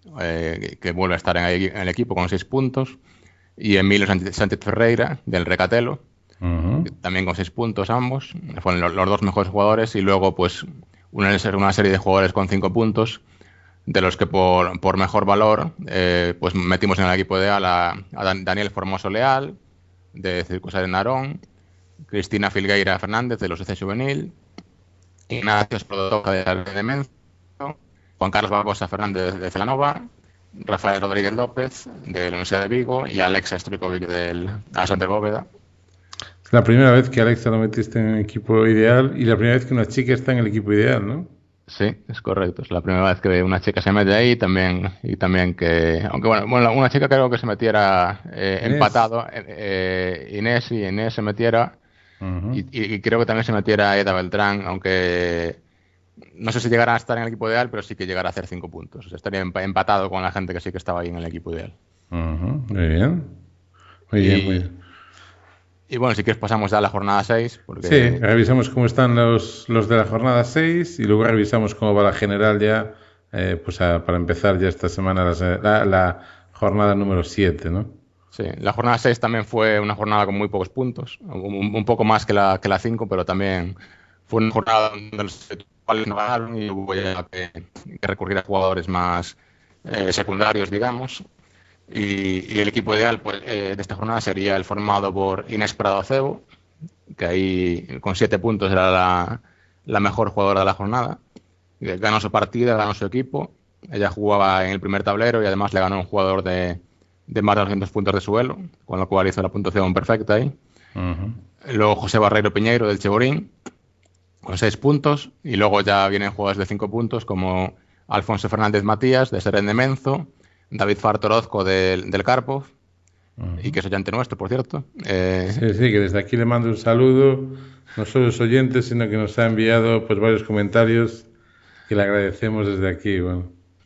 que vuelve a estar en el equipo con 6 puntos, y Emilio Sánchez Ferreira, del Recatelo, también con 6 puntos ambos. Fueron los 2 mejores jugadores, y luego pues una serie de jugadores con 5 puntos, de los que por mejor valor pues metimos en el equipo ideal a Daniel Formoso Leal, de Circus de Narón, Cristina Filgueira Fernández, de los EC Juvenil, Ignacio Esprodotoja, de Menzo, Juan Carlos Barbosa Fernández, de Celanova, Rafael Rodríguez López, de la Universidad de Vigo, y Alexa Strikovic, del Aston de Bóveda. Es la primera vez que Alexa lo metiste en el equipo ideal y la primera vez que una chica está en el equipo ideal, ¿no? Sí, es correcto. Es la primera vez que una chica se mete ahí y también que... Aunque bueno, una chica creo que se metiera empatado. Inés se metiera. Y creo que también se metiera Eda Beltrán, aunque no sé si llegará a estar en el equipo ideal, pero sí que llegará a hacer 5 puntos. O sea, estaría empatado con la gente que sí que estaba ahí en el equipo ideal. Muy bien. Muy bien. Y bueno, si quieres pasamos ya a la jornada 6. Porque... Sí, revisamos cómo están los de la jornada 6 y luego revisamos cómo va la general ya, para empezar ya esta semana la jornada número 7, ¿no? Sí, la jornada 6 también fue una jornada con muy pocos puntos, un poco más que la 5, pero también fue una jornada donde los cuales no ganaron y hubo ya que recurrir a jugadores más secundarios, digamos. Y el equipo ideal pues, de esta jornada sería el formado por Inés Prado Cebo, que ahí con 7 puntos era la mejor jugadora de la jornada. Ganó su partida, ganó su equipo. Ella jugaba en el primer tablero y además le ganó un jugador de más de 200 puntos de suelo, con lo cual hizo la puntuación perfecta ahí. Luego José Barreiro Piñeiro, del Cheborín, con 6 puntos. Y luego ya vienen jugadores de 5 puntos como Alfonso Fernández Matías, de Seren de Menzo, David Fartorozco, del Karpov, y que es oyente nuestro, por cierto. Sí, que desde aquí le mando un saludo, no solo es oyente, sino que nos ha enviado pues varios comentarios que le agradecemos desde aquí. Bueno.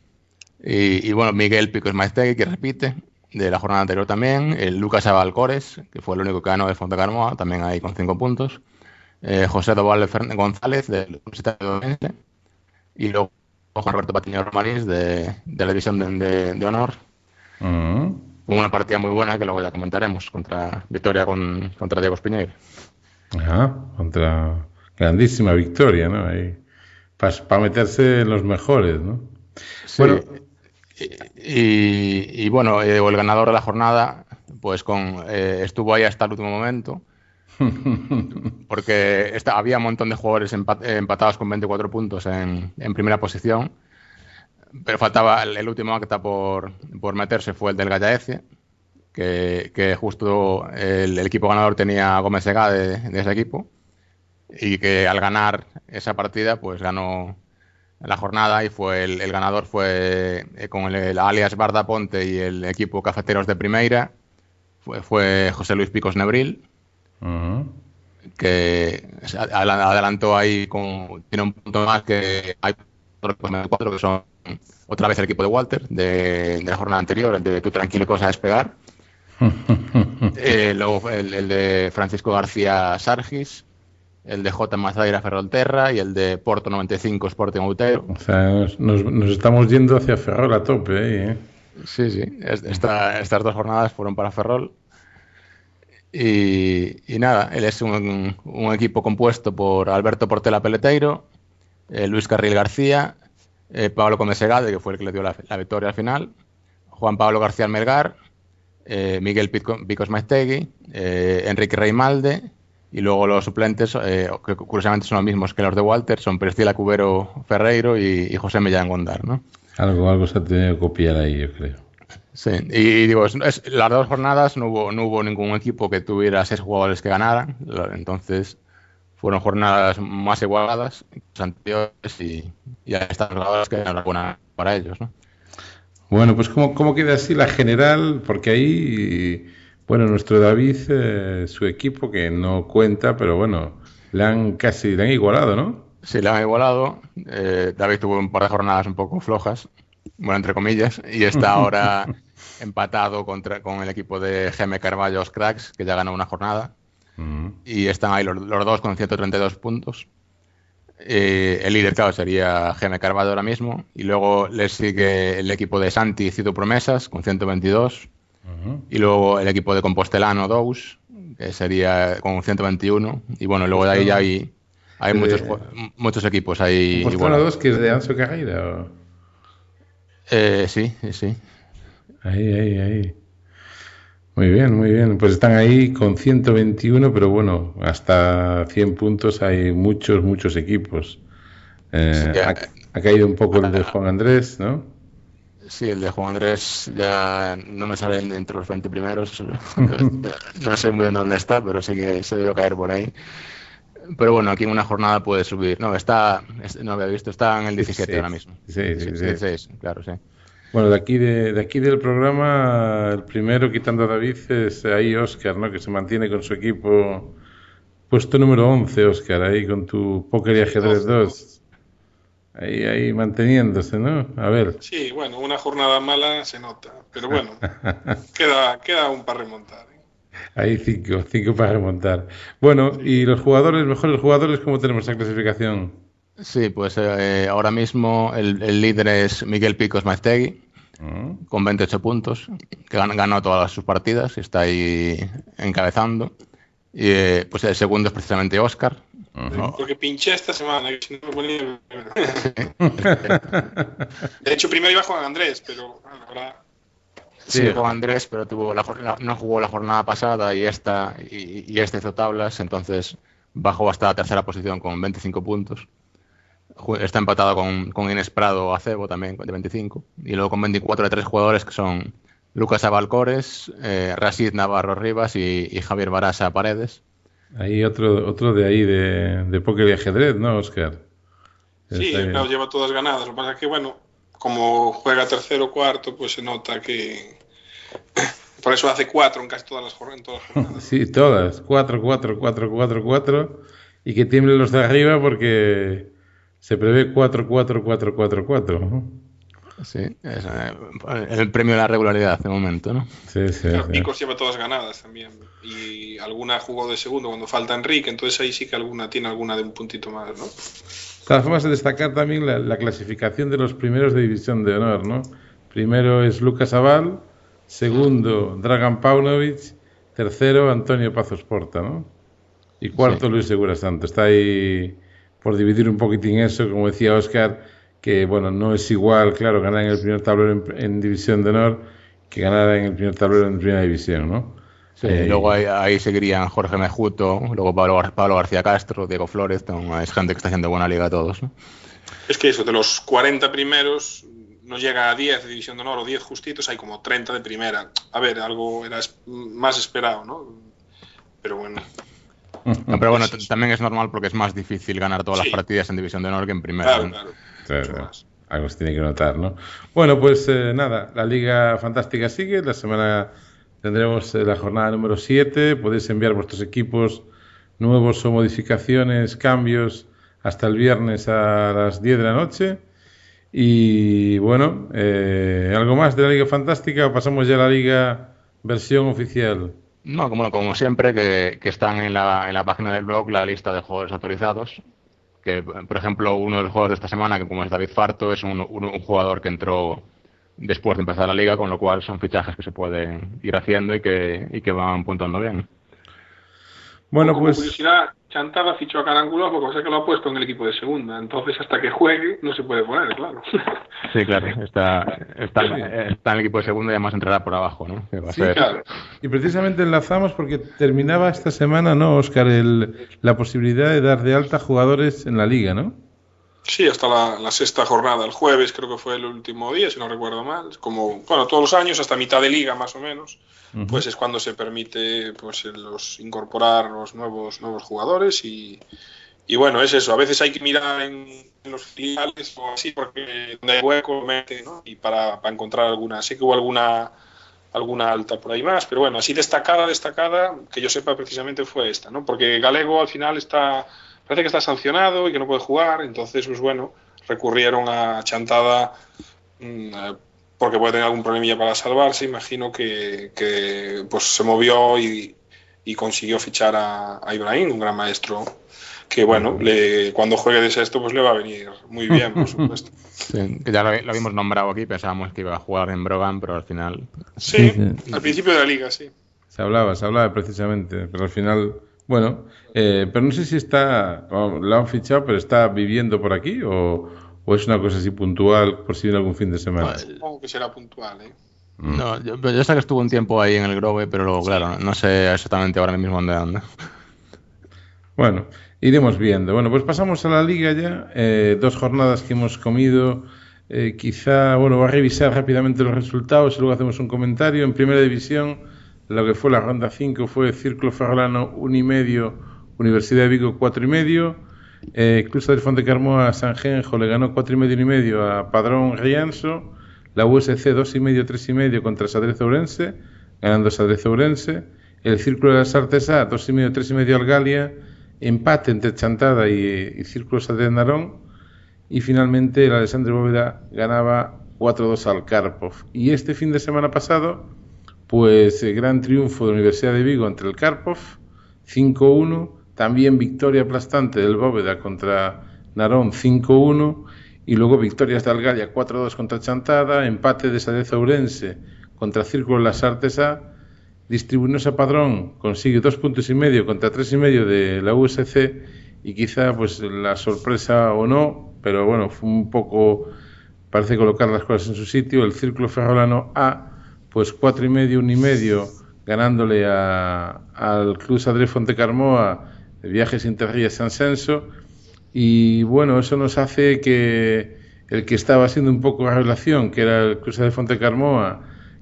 Y bueno, Miguel Picos Maestegui, que repite, de la jornada anterior también. Lucas Abalcores, que fue el único que ganó de Fontecarmoa, también ahí con 5 puntos. José Doval González, del Universidad de Orense. Y luego Juan Roberto Patiño Romanís, de la división de honor. Una partida muy buena que luego ya comentaremos, victoria contra Diego Espiñeiro. Contra grandísima victoria, ¿no? Para meterse en los mejores, ¿no? Sí. Bueno, y bueno, el ganador de la jornada pues estuvo ahí hasta el último momento, porque había un montón de jugadores empatados con 24 puntos en primera posición, pero faltaba el último acta por meterse, fue el del Gallaecia, que justo el equipo ganador tenía a Gómez Segá de ese equipo, y que al ganar esa partida pues ganó la jornada, y el ganador fue con el alias Barda Ponte y el equipo Cafeteros de Primeira, fue José Luis Picos Nebril, que adelantó ahí, tiene un punto más que hay 4 que son otra vez el equipo de Walter de la jornada anterior, el de Tú tranquilo, cosa a despegar. Luego el de Francisco García Sargis, el de J. Mazaira Ferrolterra y el de Porto 95 Sporting Outeiro. O sea, nos estamos yendo hacia Ferrol a tope ahí, ¿eh? Sí. Estas 2 jornadas fueron para Ferrol. Y nada, él es un equipo compuesto por Alberto Portela Peleteiro, Luis Carril García, Pablo Comesegade, que fue el que le dio la victoria al final, Juan Pablo García Melgar, Miguel Picos Maestegui, Enrique Reimalde, y luego los suplentes, que curiosamente son los mismos que los de Walter, son Priscila Cubero Ferreiro y José Millán Gondar, ¿no? Algo se ha tenido que copiar ahí, yo creo. Sí, y digo, las 2 jornadas no hubo ningún equipo que tuviera 6 jugadores que ganaran, entonces fueron jornadas más igualadas que las anteriores y a estas jugadoras que eran buenas para ellos, ¿no? Bueno, pues ¿cómo queda así la general? Porque ahí, bueno, nuestro David, su equipo que no cuenta, pero bueno, le han igualado, ¿no? Sí, le han igualado. David tuvo un par de jornadas un poco flojas, bueno, entre comillas, y está ahora empatado con el equipo de GM Carvalho Cracks, que ya ganó una jornada. Y están ahí los dos con 132 puntos. El líder, claro, sería GM Carvalho ahora mismo. Y luego le sigue el equipo de Santi Cido Promesas con 122. Y luego el equipo de Compostelano Dous, que sería con 121. Y bueno, luego de ahí ya hay muchos equipos ahí. ¿Compostelano Dous, que es de Anso Carreira? Sí. Ahí. Muy bien. Pues están ahí con 121, pero bueno, hasta 100 puntos hay muchos equipos. Ha caído un poco el de Juan Andrés, ¿no? Sí, el de Juan Andrés ya no me sale entre los 20 primeros. No sé muy bien dónde está, pero sí que se debe caer por ahí. Pero bueno, aquí en una jornada puede subir. No había visto, está en el 17 ahora mismo. Sí. 16, claro, sí. Bueno, de aquí del programa, el primero, quitando a David, es ahí Óscar, ¿no? Que se mantiene con su equipo puesto número 11, Óscar, ahí con tu Póker y Ajedrez 2. Ahí manteniéndose, ¿no? A ver. Sí, bueno, una jornada mala se nota, pero bueno, queda aún para remontar. Ahí 5 para remontar. Bueno, y los mejores jugadores, ¿cómo tenemos esa clasificación? Sí, pues ahora mismo el líder es Miguel Picos Maestegui, con 28 puntos, que ganó todas sus partidas y está ahí encabezando. Y pues el segundo es precisamente Óscar. Porque pinché esta semana, que si no me ponía... De hecho, primero iba Juan Andrés, pero bueno, ahora... Sí, Juan Andrés, pero no jugó la jornada pasada y esta hizo tablas, entonces bajó hasta la tercera posición con 25 puntos. Está empatado con Inés Prado Acebo también de 25, y luego con 24 de 3 jugadores que son Lucas Abalcores, Rashid Navarro Rivas y Javier Barasa Paredes. Hay otro de ahí de póker y ajedrez, ¿no, Óscar? Sí, claro, lleva todas ganadas. Lo que pasa es que, bueno, como juega tercero o cuarto, pues se nota que... Por eso hace 4 en casi todas las jornadas. Sí, todas. 4. Y que tiemblen los de arriba porque se prevé 4. Sí, es el premio de la regularidad de momento, ¿no? Sí. Claro, Picos lleva todas ganadas también. Y alguna jugó de segundo cuando falta Enrique, entonces ahí sí que tiene alguna de un puntito más, ¿no? De todas formas, destacar también la clasificación de los primeros de División de Honor, ¿no? Primero es Lucas Aval, segundo Dragan Paunovic, tercero Antonio Pazos Porta, ¿no? Y cuarto Luis Segura Santo. Está ahí por dividir un poquitín eso, como decía Óscar, que bueno, no es igual, claro, ganar en el primer tablero en División de Honor que ganar en el primer tablero en Primera División, ¿no? Sí, luego ahí seguirían Jorge Mejuto, luego Pablo García Castro, Diego Flores, es gente que está haciendo buena liga todos, ¿no? Es que eso, de los 40 primeros, no llega a 10 de División de Honor o 10 justitos, hay como 30 de primera. A ver, algo era más esperado, ¿no? Pero bueno. No, pero bueno, también es normal porque es más difícil ganar todas las partidas en División de Honor que en primera. Claro. Algo se tiene que notar, ¿no? Bueno, pues nada, la Liga Fantástica sigue. La semana tendremos la jornada número 7. Podéis enviar vuestros equipos nuevos o modificaciones, cambios, hasta el viernes a las 10 de la noche. Y bueno, ¿algo más de la Liga Fantástica o pasamos ya a la Liga versión oficial? No, como siempre, que están en la página del blog la lista de jugadores autorizados. Que, por ejemplo, uno de los jugadores de esta semana, que como es David Farto, es un jugador que entró después de empezar la liga, con lo cual son fichajes que se pueden ir haciendo y que van puntuando bien. Bueno, como curiosidad, Chantada fichó a Carangulo porque sé que lo ha puesto en el equipo de segunda, entonces hasta que juegue no se puede poner, claro. Sí, claro, está en el equipo de segunda y además entrará por abajo, ¿no? Claro. Y precisamente enlazamos porque terminaba esta semana, ¿no, Óscar? La posibilidad de dar de alta jugadores en la liga, ¿no? Sí, hasta la sexta jornada, el jueves creo que fue el último día, si no recuerdo mal. Como, bueno, todos los años, hasta mitad de liga más o menos, pues es cuando se permite pues incorporar los nuevos jugadores y bueno, es eso. A veces hay que mirar en los filiales o así, porque donde hay hueco lo meten, ¿no? Y para encontrar alguna, sé que hubo alguna alta por ahí más, pero bueno, así destacada, que yo sepa precisamente fue esta, ¿no? Porque Galego al final parece que está sancionado y que no puede jugar, entonces pues bueno, recurrieron a Chantada porque puede tener algún problemilla para salvarse. Imagino que pues se movió y consiguió fichar a Ibrahim, un gran maestro que bueno, cuando juegue de sexto pues le va a venir muy bien, por supuesto. Sí, que ya lo habíamos nombrado aquí, pensábamos que iba a jugar en Brogan, pero al final... Sí, al principio de la liga, sí. Se hablaba precisamente, pero al final... Bueno, pero no sé si lo han fichado, pero está viviendo por aquí o es una cosa así puntual por si viene algún fin de semana. Supongo que será puntual, ¿eh? No, yo sé que estuvo un tiempo ahí en el Grove, pero luego, claro, no sé exactamente ahora mismo dónde anda. Bueno, iremos viendo. Bueno, pues pasamos a la liga ya. 2 jornadas que hemos comido. Quizá, bueno, voy a revisar rápidamente los resultados y luego hacemos un comentario. En primera división, lo que fue la ronda 5 fue Círculo Ferrolano 1,5, Universidad de Vigo 4,5. Club de Fontecarmoa Sanjenjo le ganó 4,5 a Padrón Rianso. La USC 2,5, 3,5 contra Sadrez Ourense, ganando Sadrez Ourense. El Círculo de las Artes A 2,5, 3,5 al Galia. Empate entre Chantada y Círculo Sadrez Narón. Y finalmente el Alexandre Bóveda ganaba 4-2 al Karpov. Y este fin de semana pasado, pues gran triunfo de la Universidad de Vigo ante el Karpov, 5-1. También victoria aplastante del Bóveda contra Narón, 5-1. Y luego victorias de Algalia, 4-2 contra Chantada. Empate de Sadrez Ourense contra Círculo de las Artes A. Distribuinosa Padrón consigue 2,5 puntos contra 3,5 de la USC. Y quizá pues la sorpresa o no, pero bueno, fue un poco, parece colocar las cosas en su sitio. El Círculo Ferrolano A, pues 4,5, 1,5, ganándole al Club Sadrez Fontecarmoa de Viajes Interrías San Censo. Y bueno, eso nos hace que el que estaba haciendo un poco la revelación, que era el Club Sadrez Fontecarmoa,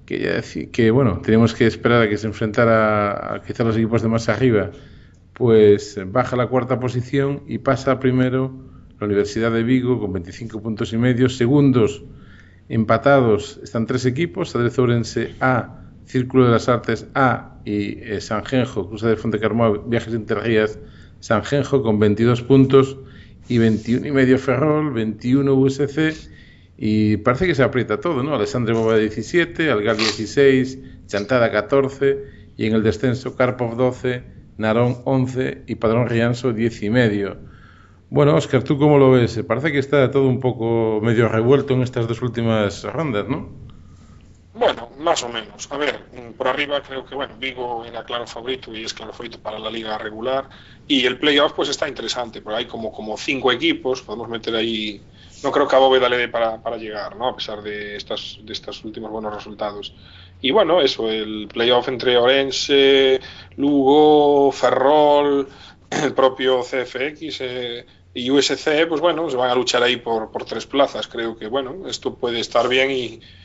que bueno, teníamos que esperar a que se enfrentara a quizás los equipos de más arriba, pues baja a la 4ª posición y pasa primero la Universidad de Vigo con 25,5 puntos. Segundos empatados están 3 equipos: Sadrez Ourense A, Círculo de las Artes A y Sanjenjo, Cruz de Fontecarmoa, Viajes Interrías Sanjenjo con 22 puntos y 21,5 Ferrol, 21 USC. Y parece que se aprieta todo, ¿no? Alexandre Bóveda 17, Algal 16, Chantada 14 y en el descenso Karpov 12, Narón 11 y Padrón Rianso 10,5. Bueno, Óscar, ¿tú cómo lo ves? Parece que está todo un poco medio revuelto en estas 2 últimas rondas, ¿no? Bueno, más o menos. A ver, por arriba creo que, bueno, Vigo era claro favorito y es claro favorito para la liga regular. Y el playoff pues está interesante, porque hay como 5 equipos, podemos meter ahí... No creo que a Bóveda le dé para llegar, ¿no? A pesar de estos últimos buenos resultados. Y bueno, eso, el playoff entre Orense, Lugo, Ferrol, el propio CFX y USC, pues bueno, se van a luchar ahí por 3 plazas. Creo que, bueno, esto puede estar bien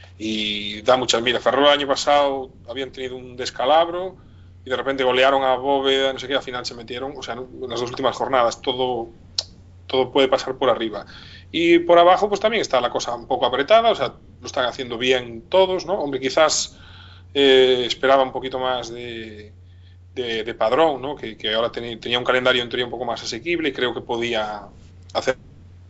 y da muchas miras. Ferrol el año pasado habían tenido un descalabro y de repente golearon a Bóveda, no sé qué, al final se metieron, o sea, en las 2 últimas jornadas todo puede pasar por arriba. Y por abajo pues también está la cosa un poco apretada, o sea, lo están haciendo bien todos, ¿no? Hombre, quizás esperaba un poquito más de Padrón, ¿no? Que ahora tenía un calendario en teoría un poco más asequible y creo que podía hacer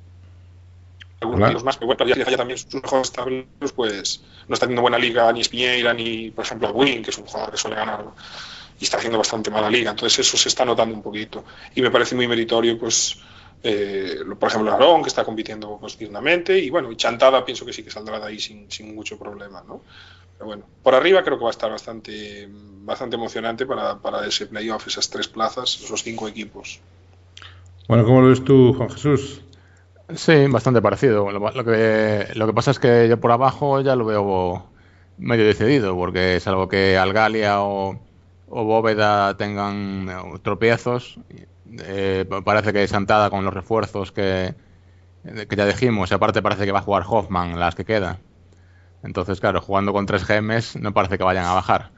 algunos tiros más, pero bueno, ya también sus mejores tableros, pues no está teniendo buena liga ni Espiñeira ni, por ejemplo, Win, que es un jugador que suele ganar y está haciendo bastante mala liga, entonces eso se está notando un poquito y me parece muy meritorio, pues por ejemplo Narón, que está compitiendo pues dignamente, y bueno, y Chantada pienso que sí que saldrá de ahí sin mucho problema, ¿no? Pero bueno, por arriba creo que va a estar bastante emocionante para ese playoff, esas 3 plazas, esos 5 equipos. Bueno, ¿cómo lo ves tú, Juan Jesús? Sí, bastante parecido. Lo que pasa es que yo por abajo ya lo veo medio decidido, porque salvo que Algalia o Bóveda tengan tropiezos, parece que Chantada con los refuerzos que que ya dijimos, y aparte parece que va a jugar Hoffman las que quedan. Entonces, claro, jugando con 3 GMs no parece que vayan a bajar.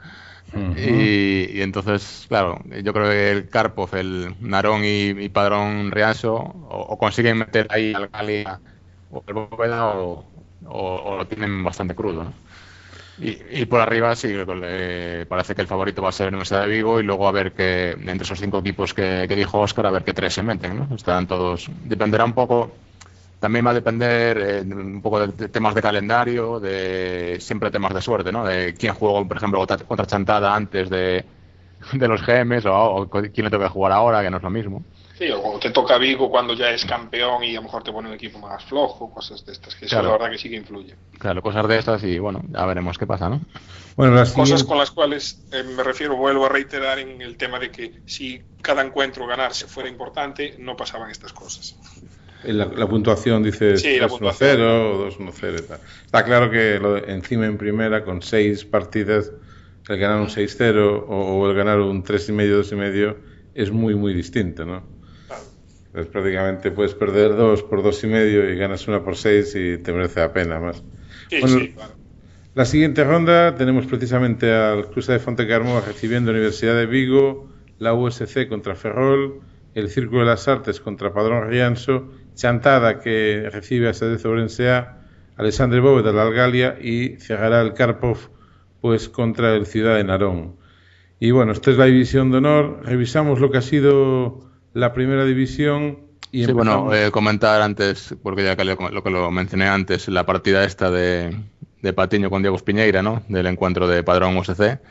Y entonces, claro, yo creo que el Karpov, el Narón y Padrón Rianso o consiguen meter ahí al Galia o el Bóveda o lo tienen bastante crudo, ¿no? Y por arriba sí, parece que el favorito va a ser la Universidad de Vigo y luego a ver que entre esos 5 equipos que dijo Óscar, a ver qué 3 se meten, ¿no? Estarán todos, dependerá un poco, también va a depender un poco de temas de calendario, de siempre temas de suerte, ¿no? De quién jugó, por ejemplo, contra Chantada antes de los GMs o quién le toca jugar ahora, que no es lo mismo. Sí, o te toca Vigo cuando ya es campeón y a lo mejor te pone un equipo más flojo, cosas de estas, que eso la verdad que sí que influye. Claro, cosas de estas y bueno, ya veremos qué pasa, ¿no? Bueno, cosas con las cuales me refiero, vuelvo a reiterar en el tema de que si cada encuentro ganarse fuera importante, no pasaban estas cosas. La puntuación, dices, sí, 2-1-0 o 2-1-0 y tal. Está claro que encima en primera, con 6 partidas, el ganar un 6-0 o el ganar un 3,5, 2,5 es muy, muy distinto, ¿no? Pues prácticamente puedes perder 2 por 2,5 y ganas 1 por 6 y te merece la pena más. Sí, bueno, sí, claro. La siguiente ronda tenemos precisamente al Clusa de Fontecarmo recibiendo Universidad de Vigo, la USC contra Ferrol, el Círculo de las Artes contra Padrón Rianso, Chantada que recibe a Sadez Ourense A, Alexandre Bóveda la Algalia y cerrará el Karpov pues contra el Ciudad de Narón. Y bueno, esta es la división de honor. Revisamos lo que ha sido la primera división y sí, bueno, comentar antes, porque ya que lo mencioné antes, la partida esta de Patiño con Diego Espiñeira, ¿no? Del encuentro de Padrón USC,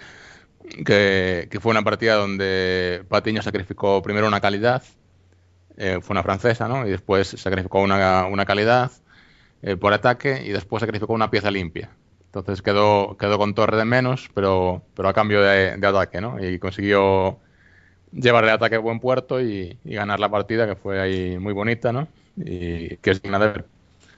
que fue una partida donde Patiño sacrificó primero una calidad, fue una francesa, ¿no? Y después sacrificó una calidad por ataque y después sacrificó una pieza limpia. Entonces quedó con torre de menos, pero a cambio de ataque, ¿no? Y consiguió llevarle el ataque a buen puerto y ganar la partida, que fue ahí muy bonita, ¿no? Y que es digna de ver.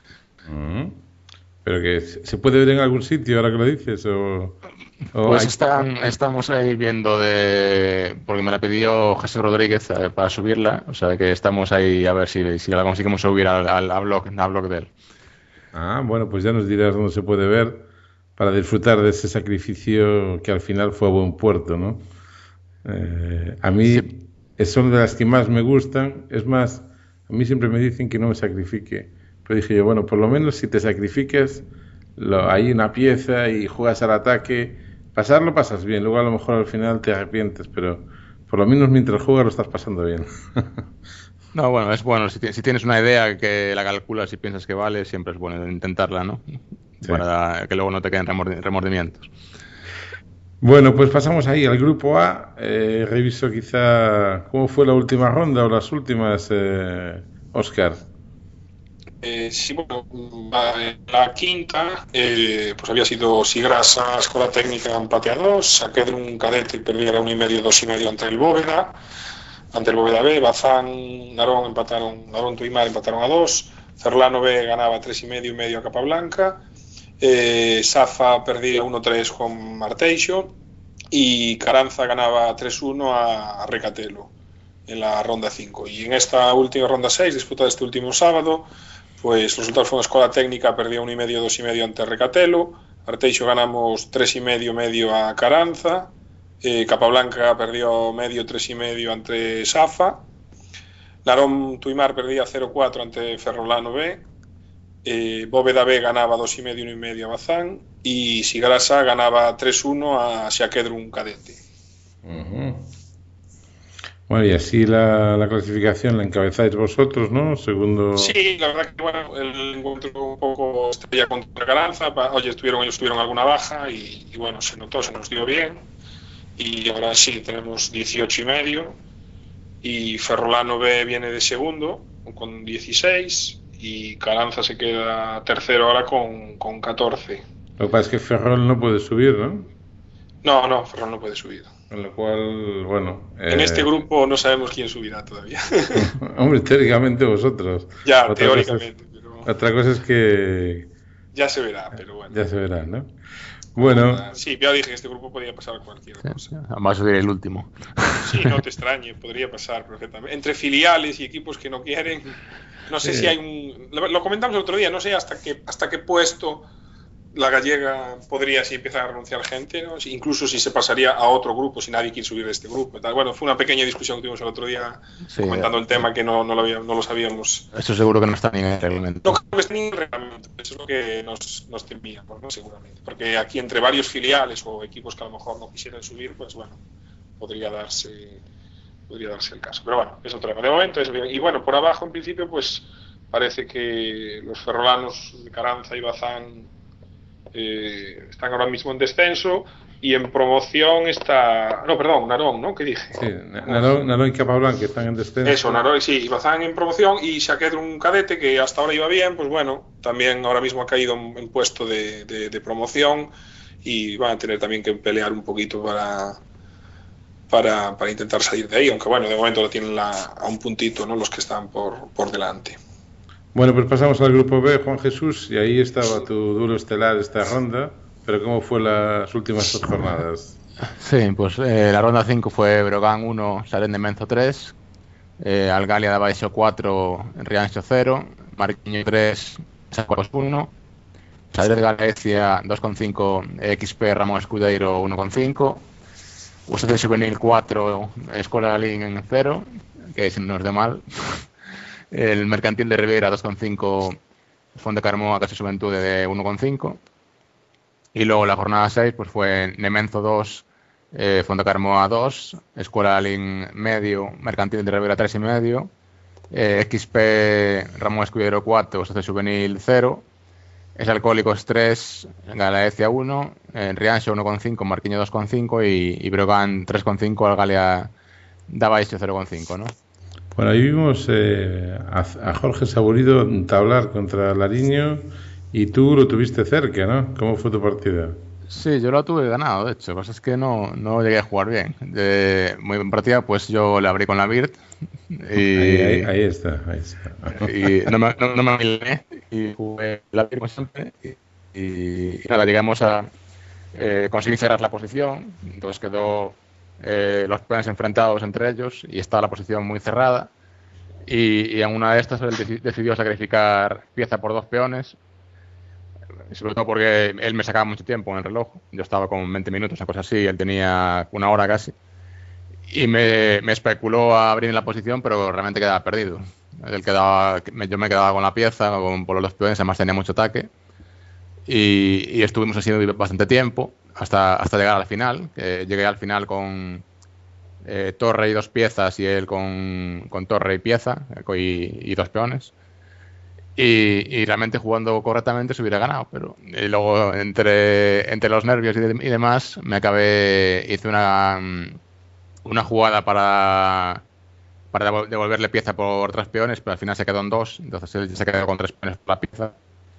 ¿Pero que se puede ver en algún sitio ahora que lo dices? Pues estamos ahí viendo porque me la pidió Jesús Rodríguez para subirla, o sea que estamos ahí a ver si la conseguimos subir al blog de él. Ah, bueno, pues ya nos dirás dónde se puede ver para disfrutar de ese sacrificio que al final fue a buen puerto, ¿no? A mí son de las que más me gustan. Es más, a mí siempre me dicen que no me sacrifique, pero dije yo, bueno, por lo menos si te sacrificas hay una pieza y juegas al ataque, pasarlo pasas bien, luego a lo mejor al final te arrepientes, pero por lo menos mientras juegas lo estás pasando bien. No, bueno, es bueno, si tienes una idea que la calculas y piensas que vale, siempre es bueno intentarla, ¿no? Sí. Para que luego no te queden remordimientos. Bueno, pues pasamos ahí al grupo A. Reviso quizá cómo fue la última ronda o las últimas, Óscar. Sí, bueno, la quinta pues había sido Sigrasa, Escuela Técnica empate a 2, Saquedrun Cadete perdía 1,5, 2,5 ante el Bóveda B, Bazán, Narón Tuimar empataron a 2, Ferlano B ganaba 3,5 a Capablanca, Safa perdía 1-3 con Marteixo y Caranza ganaba 3-1 a Recatelo en la ronda 5. Y en esta última ronda 6, disputada este último sábado, pues los resultados fueron: Escuela Técnica perdía 1,5, 2,5 ante Recatelo, Arteixo ganamos 3,5 a Caranza, Capablanca perdió 3,5 ante Safa, Narón Tuimar perdía 0-4 ante Ferrolano B, Bóveda B ganaba 2,5, 1,5 a Bazán y Sigrasa ganaba 3-1 a Saquedrun Cadete. Bueno, y así la clasificación la encabezáis vosotros, ¿no? Segundo. Sí, la verdad que bueno, el encuentro un poco estrella contra Caranza. Ellos tuvieron alguna baja y bueno, se nos dio bien. Y ahora sí, tenemos 18,5 y Ferrolano B viene de segundo con 16 y Caranza se queda tercero ahora con 14. Lo que pasa es que Ferrol no puede subir, ¿no? No, Ferrol no puede subir. Con lo cual, bueno... En este grupo no sabemos quién subirá todavía. Hombre, teóricamente vosotros. Ya, teóricamente. Otra cosa es que Ya se verá, pero bueno. Ya se verá, ¿no? Bueno. Sí, ya dije que este grupo podía pasar cualquier cosa. Además subir el último. Sí, no te extrañe, podría pasar perfectamente. Entre filiales y equipos que no quieren, no sé si hay un... Lo comentamos el otro día, no sé hasta qué puesto la gallega podría, si empieza a renunciar gente, ¿no? Incluso si se pasaría a otro grupo, si nadie quiere subir de este grupo. Tal. Bueno, fue una pequeña discusión que tuvimos el otro día comentando el tema que no lo sabíamos. Eso seguro que no está ni en el reglamento. No creo que esté ni en el reglamento, eso es lo que nos temíamos, ¿no? Seguramente. Porque aquí entre varios filiales o equipos que a lo mejor no quisieran subir, pues bueno, podría darse el caso. Pero bueno, es otro tema. De momento es bien. Y bueno, por abajo en principio pues parece que los ferrolanos de Carranza y Bazán están ahora mismo en descenso y en promoción está... No, perdón, Narón, ¿no? ¿Qué dije? Sí, Narón y Capablanca están en descenso. Eso, Narón, sí, y Bazán en promoción y Saquedro un cadete que hasta ahora iba bien, pues bueno, también ahora mismo ha caído en puesto de promoción y van a tener también que pelear un poquito para intentar salir de ahí, aunque bueno, de momento lo tienen a un puntito, ¿no? Los que están por delante. Bueno, pues pasamos al grupo B, Juan Jesús, y ahí estaba tu duro estelar esta ronda, pero ¿cómo fue las últimas 2 jornadas? Sí, pues la ronda 5 fue Brogan 1, Saren de Menzo 3, Algalia de Baixo 4, Rianxo 0, Marquiño 3, Sacos 1, Sadre de Galicia 2,5, XP Ramón Escudeiro 1,5, UCC Juvenil 4, Escuela Lin en 0, que si no es de mal. El Mercantil de Ribeira 2,5, Fonte Carmoa Casa Juventude de 1,5. Y luego la jornada 6 pues fue Nemenzo 2, Fonte Carmoa 2, Escuela Lin medio, Mercantil de Ribeira 3,5, XP Ramón Escudero 4, UCC Juvenil 0, Es Alcohólicos 3, Galaecia 1, Rianxo 1,5, Marquiño 2,5 y Brogan 3,5, Algalia da Baixo 0,5, ¿no? Bueno, ahí vimos a Jorge Saburido tablar contra Lariño y tú lo tuviste cerca, ¿no? ¿Cómo fue tu partida? Sí, yo lo tuve ganado, de hecho. Cosa es que no llegué a jugar bien. Muy buena partida, pues yo le abrí con la Birt y... Ahí está. Y no me milené y jugué la Birt como siempre y nada, llegamos a conseguir cerrar la posición. Entonces quedó los peones enfrentados entre ellos y estaba la posición muy cerrada y en una de estas él decidió sacrificar pieza por 2 peones, sobre todo porque él me sacaba mucho tiempo en el reloj. Yo estaba con 20 minutos, una cosa así, él tenía 1 hora casi y me especuló a abrir en la posición, pero realmente quedaba perdido. Yo me quedaba con la pieza, por los 2 peones, además tenía mucho ataque y estuvimos así bastante tiempo hasta llegar al final, que llegué al final con torre y 2 piezas y él con torre y pieza y 2 peones y realmente jugando correctamente se hubiera ganado, pero luego entre los nervios y demás hice una jugada para devolverle pieza por 3 peones, pero al final se quedó en 2, entonces él se quedó con 3 peones por la pieza.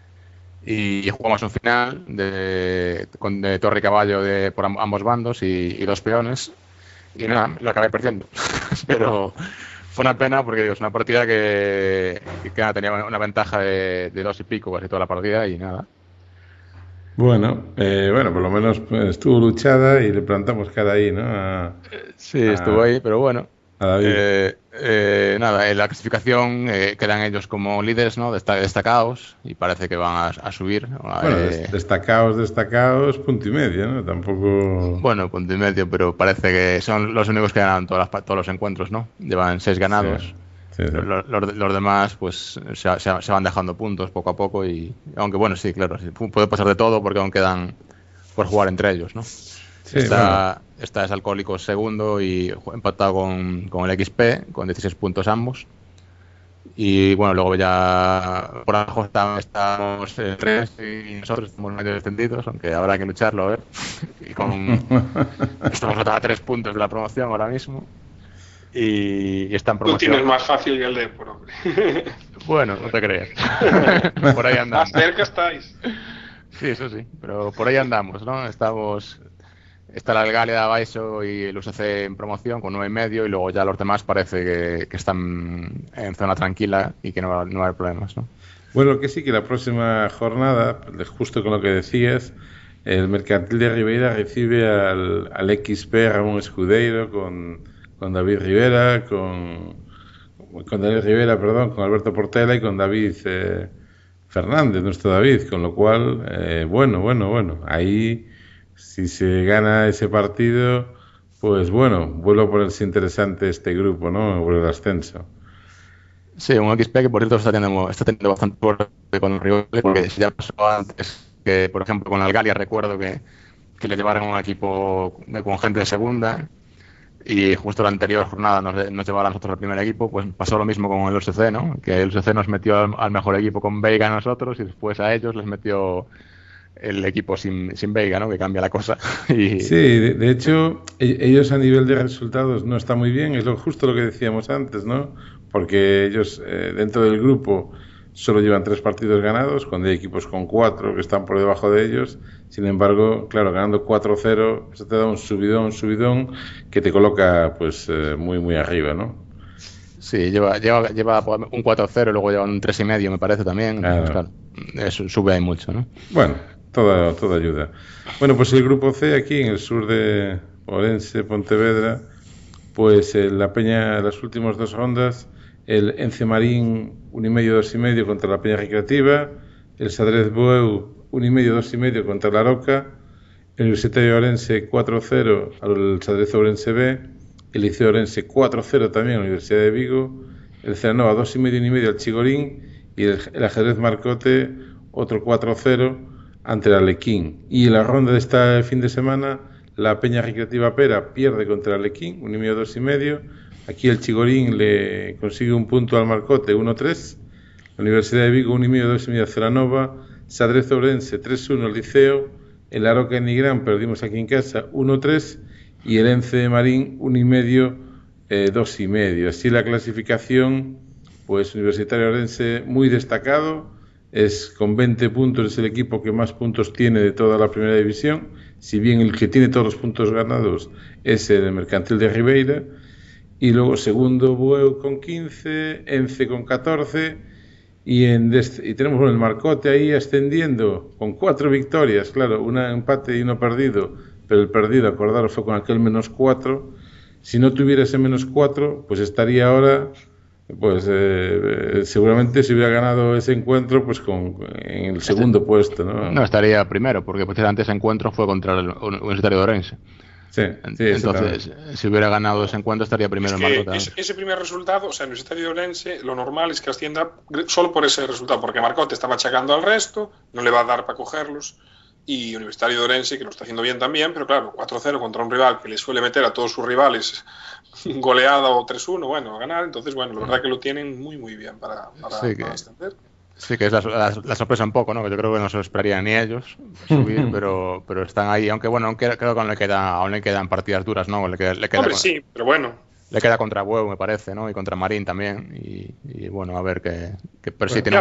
Y jugamos un final de torre y caballo por ambos bandos y 2 peones y nada, lo acabé perdiendo pero fue una pena porque es una partida que tenía una ventaja de 2 y pico casi toda la partida y nada. Bueno, por lo menos pues, estuvo luchada y le plantamos cara ahí, ¿no? Sí, estuvo ahí, pero bueno. Nada, en la clasificación quedan ellos como líderes, ¿no? Destacados y parece que van a subir. Bueno, destacados, punto y medio, ¿no? Tampoco... Bueno, punto y medio, pero parece que son los únicos que ganan todos los encuentros, ¿no? Llevan 6 ganados. Sí. Los demás pues se van dejando puntos poco a poco y aunque bueno, sí, claro, sí, puede pasar de todo porque aún quedan por jugar entre ellos, ¿no? Sí, está Es Alcohólicos segundo y empatado con el XP con 16 puntos ambos y bueno, luego ya por abajo estamos el 3 y nosotros estamos medio descendidos, aunque habrá que lucharlo, a ver y estamos a 3 puntos de la promoción ahora mismo y está en promoción. Tú tienes más fácil que el Depor, hombre. Bueno, no te creas. Por ahí andamos. Más cerca estáis. Sí, eso sí, pero por ahí andamos, ¿no? Está la Algalia de Baixo y el UCC en promoción con 9,5 y luego ya los demás parece que están en zona tranquila y que no hay problemas, ¿no? Bueno, que sí, que la próxima jornada, justo con lo que decías, el Mercantil de Ribeira recibe al XP Ramón Escudeiro con David Rivera, con Daniel Rivera, perdón, con Alberto Portela y con David Fernández, nuestro David, con lo cual, bueno, ahí si se gana ese partido, pues bueno, vuelve a ponerse interesante este grupo, ¿no? Por el ascenso. Sí, un XP que por cierto está teniendo bastante suerte con los rivales, porque ya pasó antes que, por ejemplo, con Algalia recuerdo que le llevaron un equipo con gente de segunda y justo la anterior jornada nos llevaron a nosotros al primer equipo. Pues pasó lo mismo con el OSC, ¿no? Que el OSC nos metió al mejor equipo con Veiga a nosotros y después a ellos les metió el equipo sin Veiga, ¿no? Que cambia la cosa. Y... Sí, de hecho, ellos a nivel de resultados no está muy bien, es justo lo que decíamos antes, ¿no? Porque ellos dentro del grupo solo llevan 3 partidos ganados, cuando hay equipos con 4 que están por debajo de ellos. Sin embargo, claro, ganando 4-0, eso te da un subidón que te coloca pues muy arriba, ¿no? Sí, lleva un 4-0, luego lleva un 3,5, me parece también. Claro. Pues, claro, eso sube ahí mucho, ¿no? Bueno, toda ayuda. Bueno, pues el grupo C aquí en el sur de Orense, Pontevedra, pues la Peña, las últimas 2 rondas, el Ence Marín 1,5, 2,5 contra la Peña Recreativa, el Sadrez Bueu 1,5, 2,5 contra la Roca, el Universitario Orense 4-0 al Sadrez Ourense B, el Liceo Orense 4-0 también a la Universidad de Vigo, el Celanova 2,5, 1,5 al Chigorín y el Ajedrez Marcote otro 4-0 ante el Alequín. Y en la ronda de este fin de semana, la Peña Recreativa Pera pierde contra el Alequín 1,5, 2,5. Aquí el Chigorín le consigue un punto al Marcote 1-3. La Universidad de Vigo 1,5, 2,5 a Celanova. Sadrez Ourense 3-1 al Liceo. El Aroca en Nigrán perdimos aquí en casa 1-3. Y el Ence Marín 1,5, 2,5. Así la clasificación, pues Universitario Orense muy destacado. Es con 20 puntos, es el equipo que más puntos tiene de toda la primera división. Si bien el que tiene todos los puntos ganados es el Mercantil de Ribeira. Y luego segundo Bueu con 15, Ence con 14 y tenemos el Marcote ahí ascendiendo con 4 victorias, claro, un empate y uno perdido, pero el perdido, acordaros, fue con aquel -4. Si no tuviera ese -4, pues estaría ahora, pues seguramente si hubiera ganado ese encuentro, pues en el segundo puesto, ¿no? No, estaría primero, porque precisamente ese encuentro fue contra el Universitario de Orense. Sí, entonces, si hubiera ganado ese encuentro, estaría primero en Marcote. Ese primer resultado, o sea, el Universitario de Orense, lo normal es que ascienda solo por ese resultado, porque Marcote está machacando al resto, no le va a dar para cogerlos, y Universitario de Orense, que lo está haciendo bien también, pero claro, 4-0 contra un rival que le suele meter a todos sus rivales goleada o 3-1, bueno, a ganar. Entonces, bueno, la verdad que lo tienen muy bien para ascender. Sí, que es la sorpresa un poco, ¿no? Que yo creo que no se lo esperarían ni ellos subir, pero están ahí. Aunque bueno, creo que aún le quedan partidas duras, ¿no? Le queda sí, pero bueno. Le queda contra Bueu, me parece, ¿no? Y contra Marín también. Y bueno, a ver qué pero sí tiene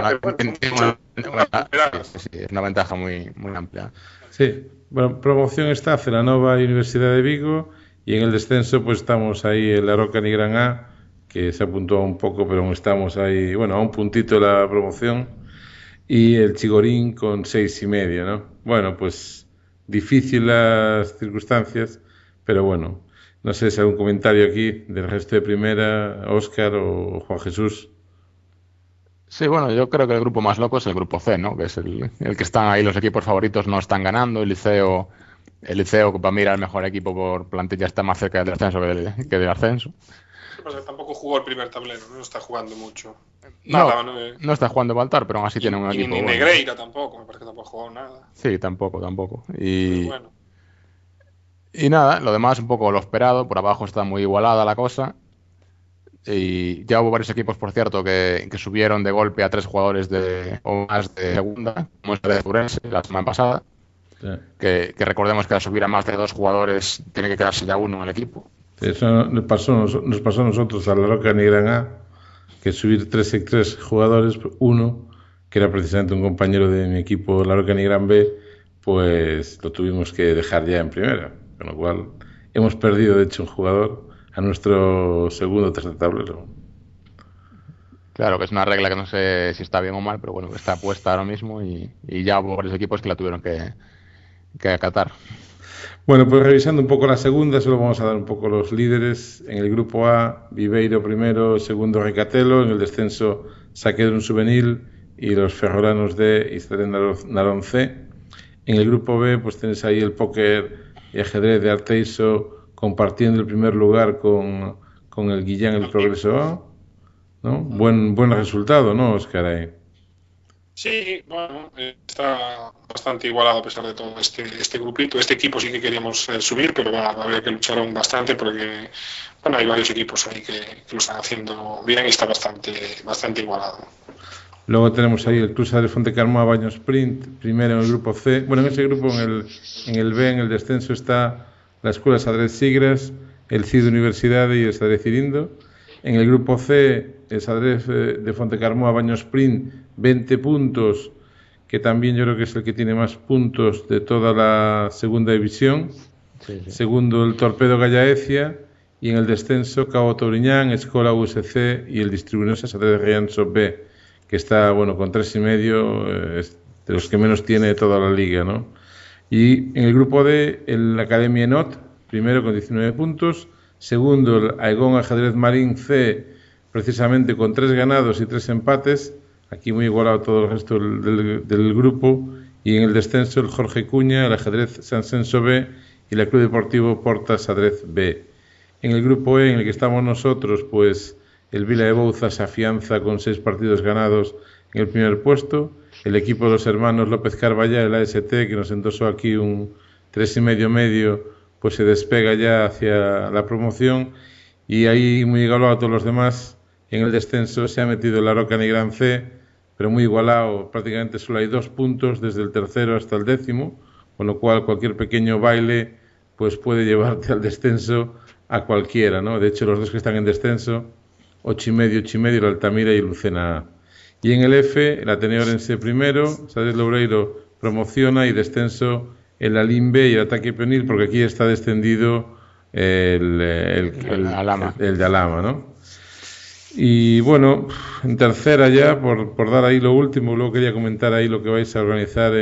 una ventaja muy amplia. Sí, bueno, promoción está Celanova y Universidad de Vigo, y en el descenso pues estamos ahí el Aroca Nigrán A, que se apuntó un poco, pero aún estamos ahí, bueno, a un puntito de la promoción, y el Chigorín con 6,5, ¿no? Bueno, pues difícil las circunstancias, pero bueno, no sé si hay algún comentario aquí del resto de primera, Óscar o Juan Jesús. Sí, bueno, yo creo que el grupo más loco es el grupo C, ¿no? Que es el que están ahí, los equipos favoritos no están ganando, el Liceo que para mí era el mejor equipo por plantilla está más cerca del descenso que del ascenso. Tampoco jugó el primer tablero, no está jugando mucho. No está jugando Baltar, pero aún así tiene un equipo. Ni Negreira tampoco, me parece que tampoco jugó nada. Sí, tampoco. Y nada, lo demás un poco lo esperado, por abajo está muy igualada la cosa. Y ya hubo varios equipos, por cierto, que subieron de golpe a 3 jugadores o más de segunda, como es el de Ourense la semana pasada. Sí. Que recordemos que al subir a más de 2 jugadores tiene que quedarse ya uno en el equipo. Eso nos pasó a nosotros a la Roca Nigrán A, que subir 3 jugadores, uno, que era precisamente un compañero de mi equipo, la Roca Nigrán B, pues lo tuvimos que dejar ya en primera, con lo cual hemos perdido, de hecho, un jugador a nuestro segundo o tercer tablero. Claro, que es una regla que no sé si está bien o mal, pero bueno, que está puesta ahora mismo y ya hubo varios equipos que la tuvieron que acatar. Bueno, pues revisando un poco la segunda, solo vamos a dar un poco los líderes. En el grupo A, Viveiro primero, segundo Recatelo. En el descenso, Saquedrun Juvenil y los ferrolanos de Isteden Narón C. En el grupo B, pues tenéis ahí el póker y ajedrez de Arteiso compartiendo el primer lugar con el Guillán el Progreso A, ¿no? Buen resultado, ¿no, Óscar? Sí, bueno, está bastante igualado a pesar de todo este grupito. Este equipo sí que queríamos subir, pero bueno, había que luchar aún bastante porque bueno, hay varios equipos ahí que lo están haciendo bien y está bastante igualado. Luego tenemos ahí el Club Sadrez Fontecarmoa Baños Sprint, primero en el grupo C. Bueno, en ese grupo, en el B, en el descenso, está la Escuela Sadrez Sigras, el CID Universidad y el Sadrez Irindo. En el grupo C, el Sadrez de Fontecarmoa Baños Sprint, 20 puntos, que también yo creo que es el que tiene más puntos de toda la segunda división. Sí. Segundo, el Torpedo Gallaecia. Y en el descenso, Cabo Tobriñán, Escola USC y el Distribuinosa Sadrez Rianso B, que está, bueno, con 3,5, de los que menos tiene toda la liga, ¿no? Y en el grupo D, el Academia Enot, primero con 19 puntos. Segundo, el Aigón Ajedrez Marín C, precisamente con 3 ganados y 3 empates. Aquí muy igualado todo el resto del grupo. Y en el descenso, el Jorge Cuña, el Ajedrez San Censo B y el Club Deportivo Portas Ajedrez B. En el grupo E, en el que estamos nosotros, pues el Vila de Bouza se afianza con 6 partidos ganados en el primer puesto. El equipo de los hermanos López Carballá, el AST, que nos endosó aquí un 3,5 pues se despega ya hacia la promoción. Y ahí muy igualado a todos los demás. En el descenso se ha metido la Roca Negrán C, pero muy igualado. Prácticamente solo hay 2 puntos desde el tercero hasta el 10º, con lo cual cualquier pequeño baile pues puede llevarte al descenso a cualquiera, ¿no? De hecho, los dos que están en descenso, 8,5, el Altamira y Lucena A. Y en el F, el Ateneo Orense primero, Sadrez Loureiro promociona y descenso el Alimbe y el Ataque Pionil, porque aquí está descendido el de Alama, ¿no? Y bueno, en tercera ya, por dar ahí lo último, luego quería comentar ahí lo que vais a organizar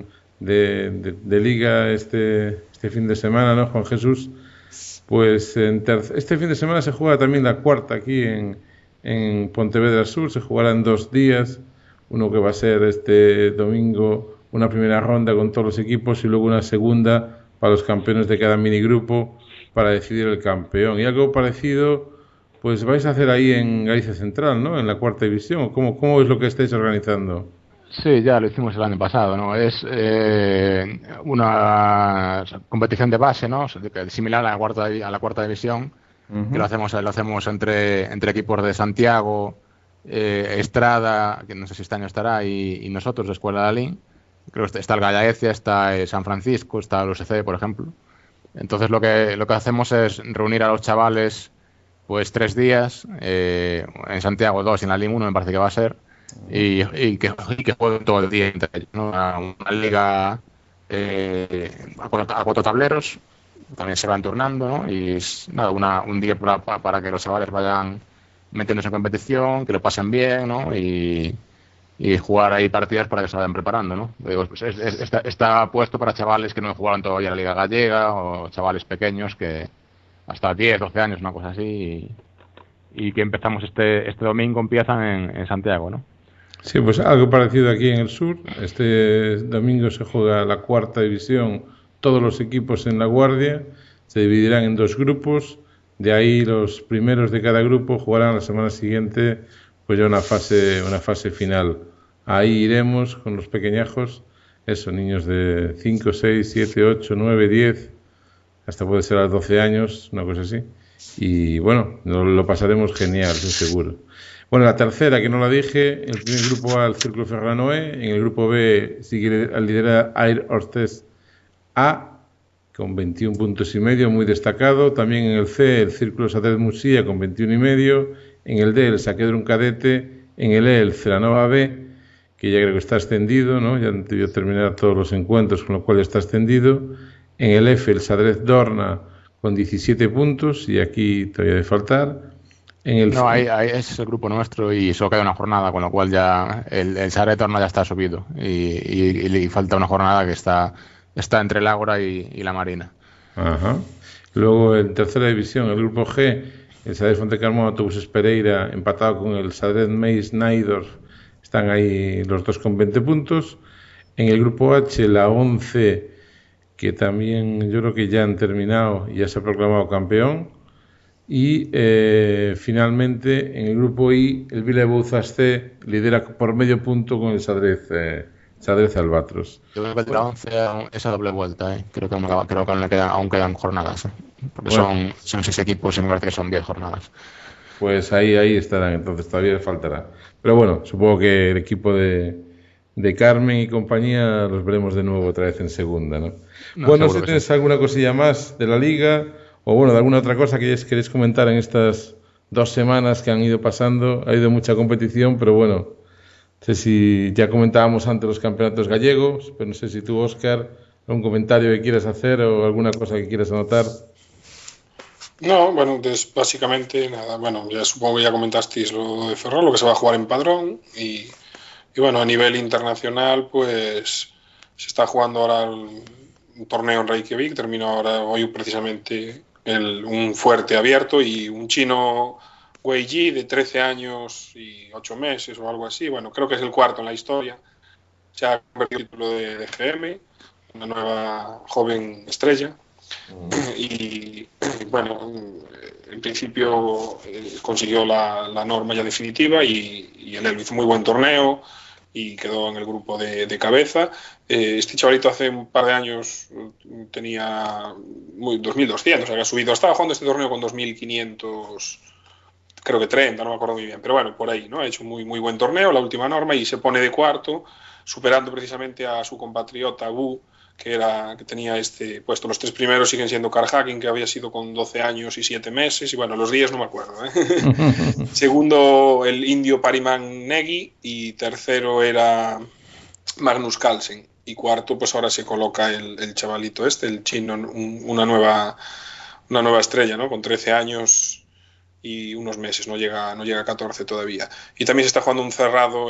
de liga este fin de semana, ¿no, Juan Jesús? Pues este fin de semana se juega también la cuarta aquí en Pontevedra Sur. Se jugará en 2 días, uno que va a ser este domingo, una primera ronda con todos los equipos y luego una segunda para los campeones de cada minigrupo para decidir el campeón. Y algo parecido pues vais a hacer ahí en Galicia Central, ¿no? En la cuarta división. ¿Cómo es lo que estáis organizando? Sí, ya lo hicimos el año pasado, ¿no? Es una competición de base, ¿no? Similar a la cuarta división, que lo hacemos entre equipos de Santiago, Estrada, que no sé si este año estará, y nosotros, de Escuela de Alín. Creo que está el Gallaecia, está San Francisco, está el USC, por ejemplo. Entonces lo que hacemos es reunir a los chavales pues 3 días, en Santiago 2 y en la Alín 1 me parece que va a ser. Y que jueguen todo el día entre ellos, ¿no? Una liga a 4 tableros, también se van turnando, ¿no? Y es nada, un día para que los chavales vayan metiéndose en competición, que lo pasen bien, ¿no? Y jugar ahí partidas para que se vayan preparando, ¿no? Digo, pues está puesto para chavales que no jugaron todavía la Liga Gallega o chavales pequeños que hasta 10, 12 años, una cosa así, y que empezamos este domingo, empiezan en Santiago, ¿no? Sí, pues algo parecido aquí en el sur. Este domingo se juega la cuarta división, todos los equipos en La Guardia, se dividirán en 2 grupos, de ahí los primeros de cada grupo jugarán la semana siguiente pues ya una fase final. Ahí iremos con los pequeñajos, niños de 5, 6, 7, 8, 9, 10, hasta puede ser a los 12 años, una cosa así. Y bueno, lo pasaremos genial, estoy seguro. Bueno, la tercera, que no la dije, el primer grupo A, el Círculo Ferranoé, en el grupo B sigue al liderar Air Ortez A, con 21,5 puntos, muy destacado. También en el C, el Círculo Sadrez Musía, con 21,5. En el D, el Saquedrun Cadete. En el E, el Celanova B, que ya creo que está extendido, ¿no? Ya debió terminar todos los encuentros, con lo cual está extendido. En el F, el Sadrez Dorna, con 17 puntos, y aquí todavía debe faltar. No, ahí ese es el grupo nuestro y solo queda una jornada, con lo cual ya el Sadret Torna ya está subido y falta una jornada que está entre el Ágora y la Marina. Ajá. Luego en tercera división, el grupo G, el Sadret Fontecarmón Autobuses Pereira empatado con el Sadret Meis Naidorf, están ahí los dos con 20 puntos. En el grupo H, la 11, que también yo creo que ya han terminado y ya se ha proclamado campeón. Y finalmente en el grupo I, el Vila de Bouzas C lidera por medio punto con el Sadret Albatros. Yo creo que el la 11 esa doble vuelta, creo que aún quedan jornadas, porque bueno, son 6 equipos y me parece que son 10 jornadas. Pues ahí estarán, entonces todavía faltará. Pero bueno, supongo que el equipo de Carmen y compañía los veremos de nuevo otra vez en segunda, ¿no? Bueno, no sé si tienes alguna cosilla más de la liga o bueno, de alguna otra cosa que queréis comentar en estas 2 semanas que han ido pasando. Ha habido mucha competición, pero bueno, no sé si ya comentábamos antes los campeonatos gallegos, pero no sé si tú, Óscar, algún comentario que quieras hacer o alguna cosa que quieras anotar. No, bueno, básicamente nada. Bueno, ya supongo que ya comentasteis lo de Ferrol, lo que se va a jugar en Padrón y bueno, a nivel internacional, pues se está jugando ahora un torneo en Reykjavik. Terminó ahora hoy precisamente un fuerte abierto y un chino Wei Yi de 13 años y 8 meses o algo así. Bueno, creo que es el cuarto en la historia. Se ha convertido en el título de GM, una nueva joven estrella. Y bueno, en principio consiguió la norma ya definitiva y él hizo muy buen torneo y quedó en el grupo de cabeza. Este chavalito hace un par de años tenía 2.200, o sea que ha subido. Estaba jugando este torneo con 2.500, creo que 30, no me acuerdo muy bien, pero bueno, por ahí, ¿no? Ha hecho muy, muy buen torneo, la última norma, y se pone de cuarto, superando precisamente a su compatriota Wu, que tenía este puesto. Los 3 primeros siguen siendo Carl Hacking, que había sido con 12 años y 7 meses, y bueno, los días no me acuerdo, ¿eh? Segundo, el indio Pariman Negi, y tercero era Magnus Carlsen, y cuarto, pues ahora se coloca el chavalito el chino, una nueva estrella, ¿no? Con 13 años y unos meses, no llega a 14 todavía. Y también se está jugando un cerrado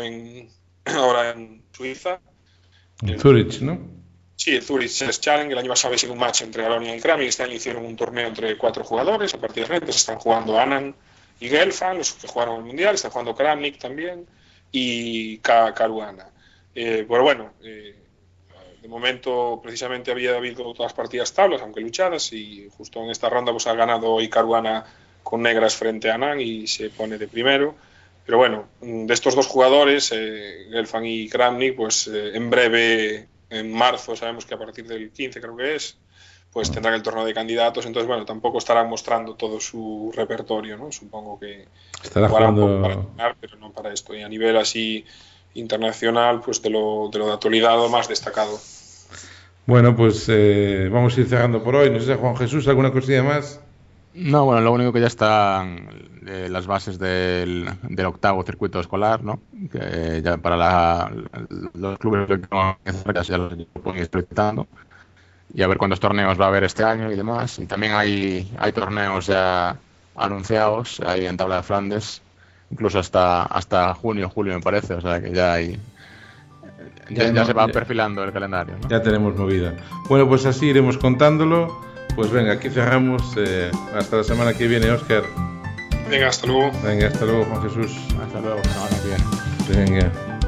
ahora en Suiza. En Zurich, ¿no? Sí, el Zurich Chess Challenge. El año pasado había sido un match entre Alonia y Kramnik. Este año hicieron un torneo entre 4 jugadores. A partir de repente se están jugando Anand y Gelfand, los que jugaron el Mundial. Están jugando Kramnik también y Caruana. Pero bueno, de momento precisamente había habido todas las partidas tablas, aunque luchadas, y justo en esta ronda pues ha ganado hoy Caruana con negras frente a Anand y se pone de primero. Pero bueno, de estos 2 jugadores, Gelfand y Kramnik, pues en breve, en marzo, sabemos que a partir del 15 creo que es, pues tendrán el torneo de candidatos. Entonces bueno, tampoco estarán mostrando todo su repertorio, ¿no? Supongo que estará jugando para ganar, pero no para esto. Y a nivel así internacional, pues de lo de actualidad lo más destacado. Bueno, pues vamos a ir cerrando por hoy. No sé si Juan Jesús, ¿alguna cosilla más? No, bueno, lo único que ya están las bases del octavo circuito escolar, ¿no? Que ya para los clubes ya los pueden ir solicitando, y a ver cuántos torneos va a haber este año y demás. Y también hay torneos ya anunciados ahí en Tabla de Flandes, incluso hasta junio, julio me parece, o sea que ya hay... Ya se va perfilando el calendario, ¿no? Ya tenemos movida. Bueno, pues así iremos contándolo. Pues venga, aquí cerramos. Hasta la semana que viene, Óscar. Venga, hasta luego. Venga, hasta luego, Juan Jesús. Hasta luego, la semana que viene. Venga.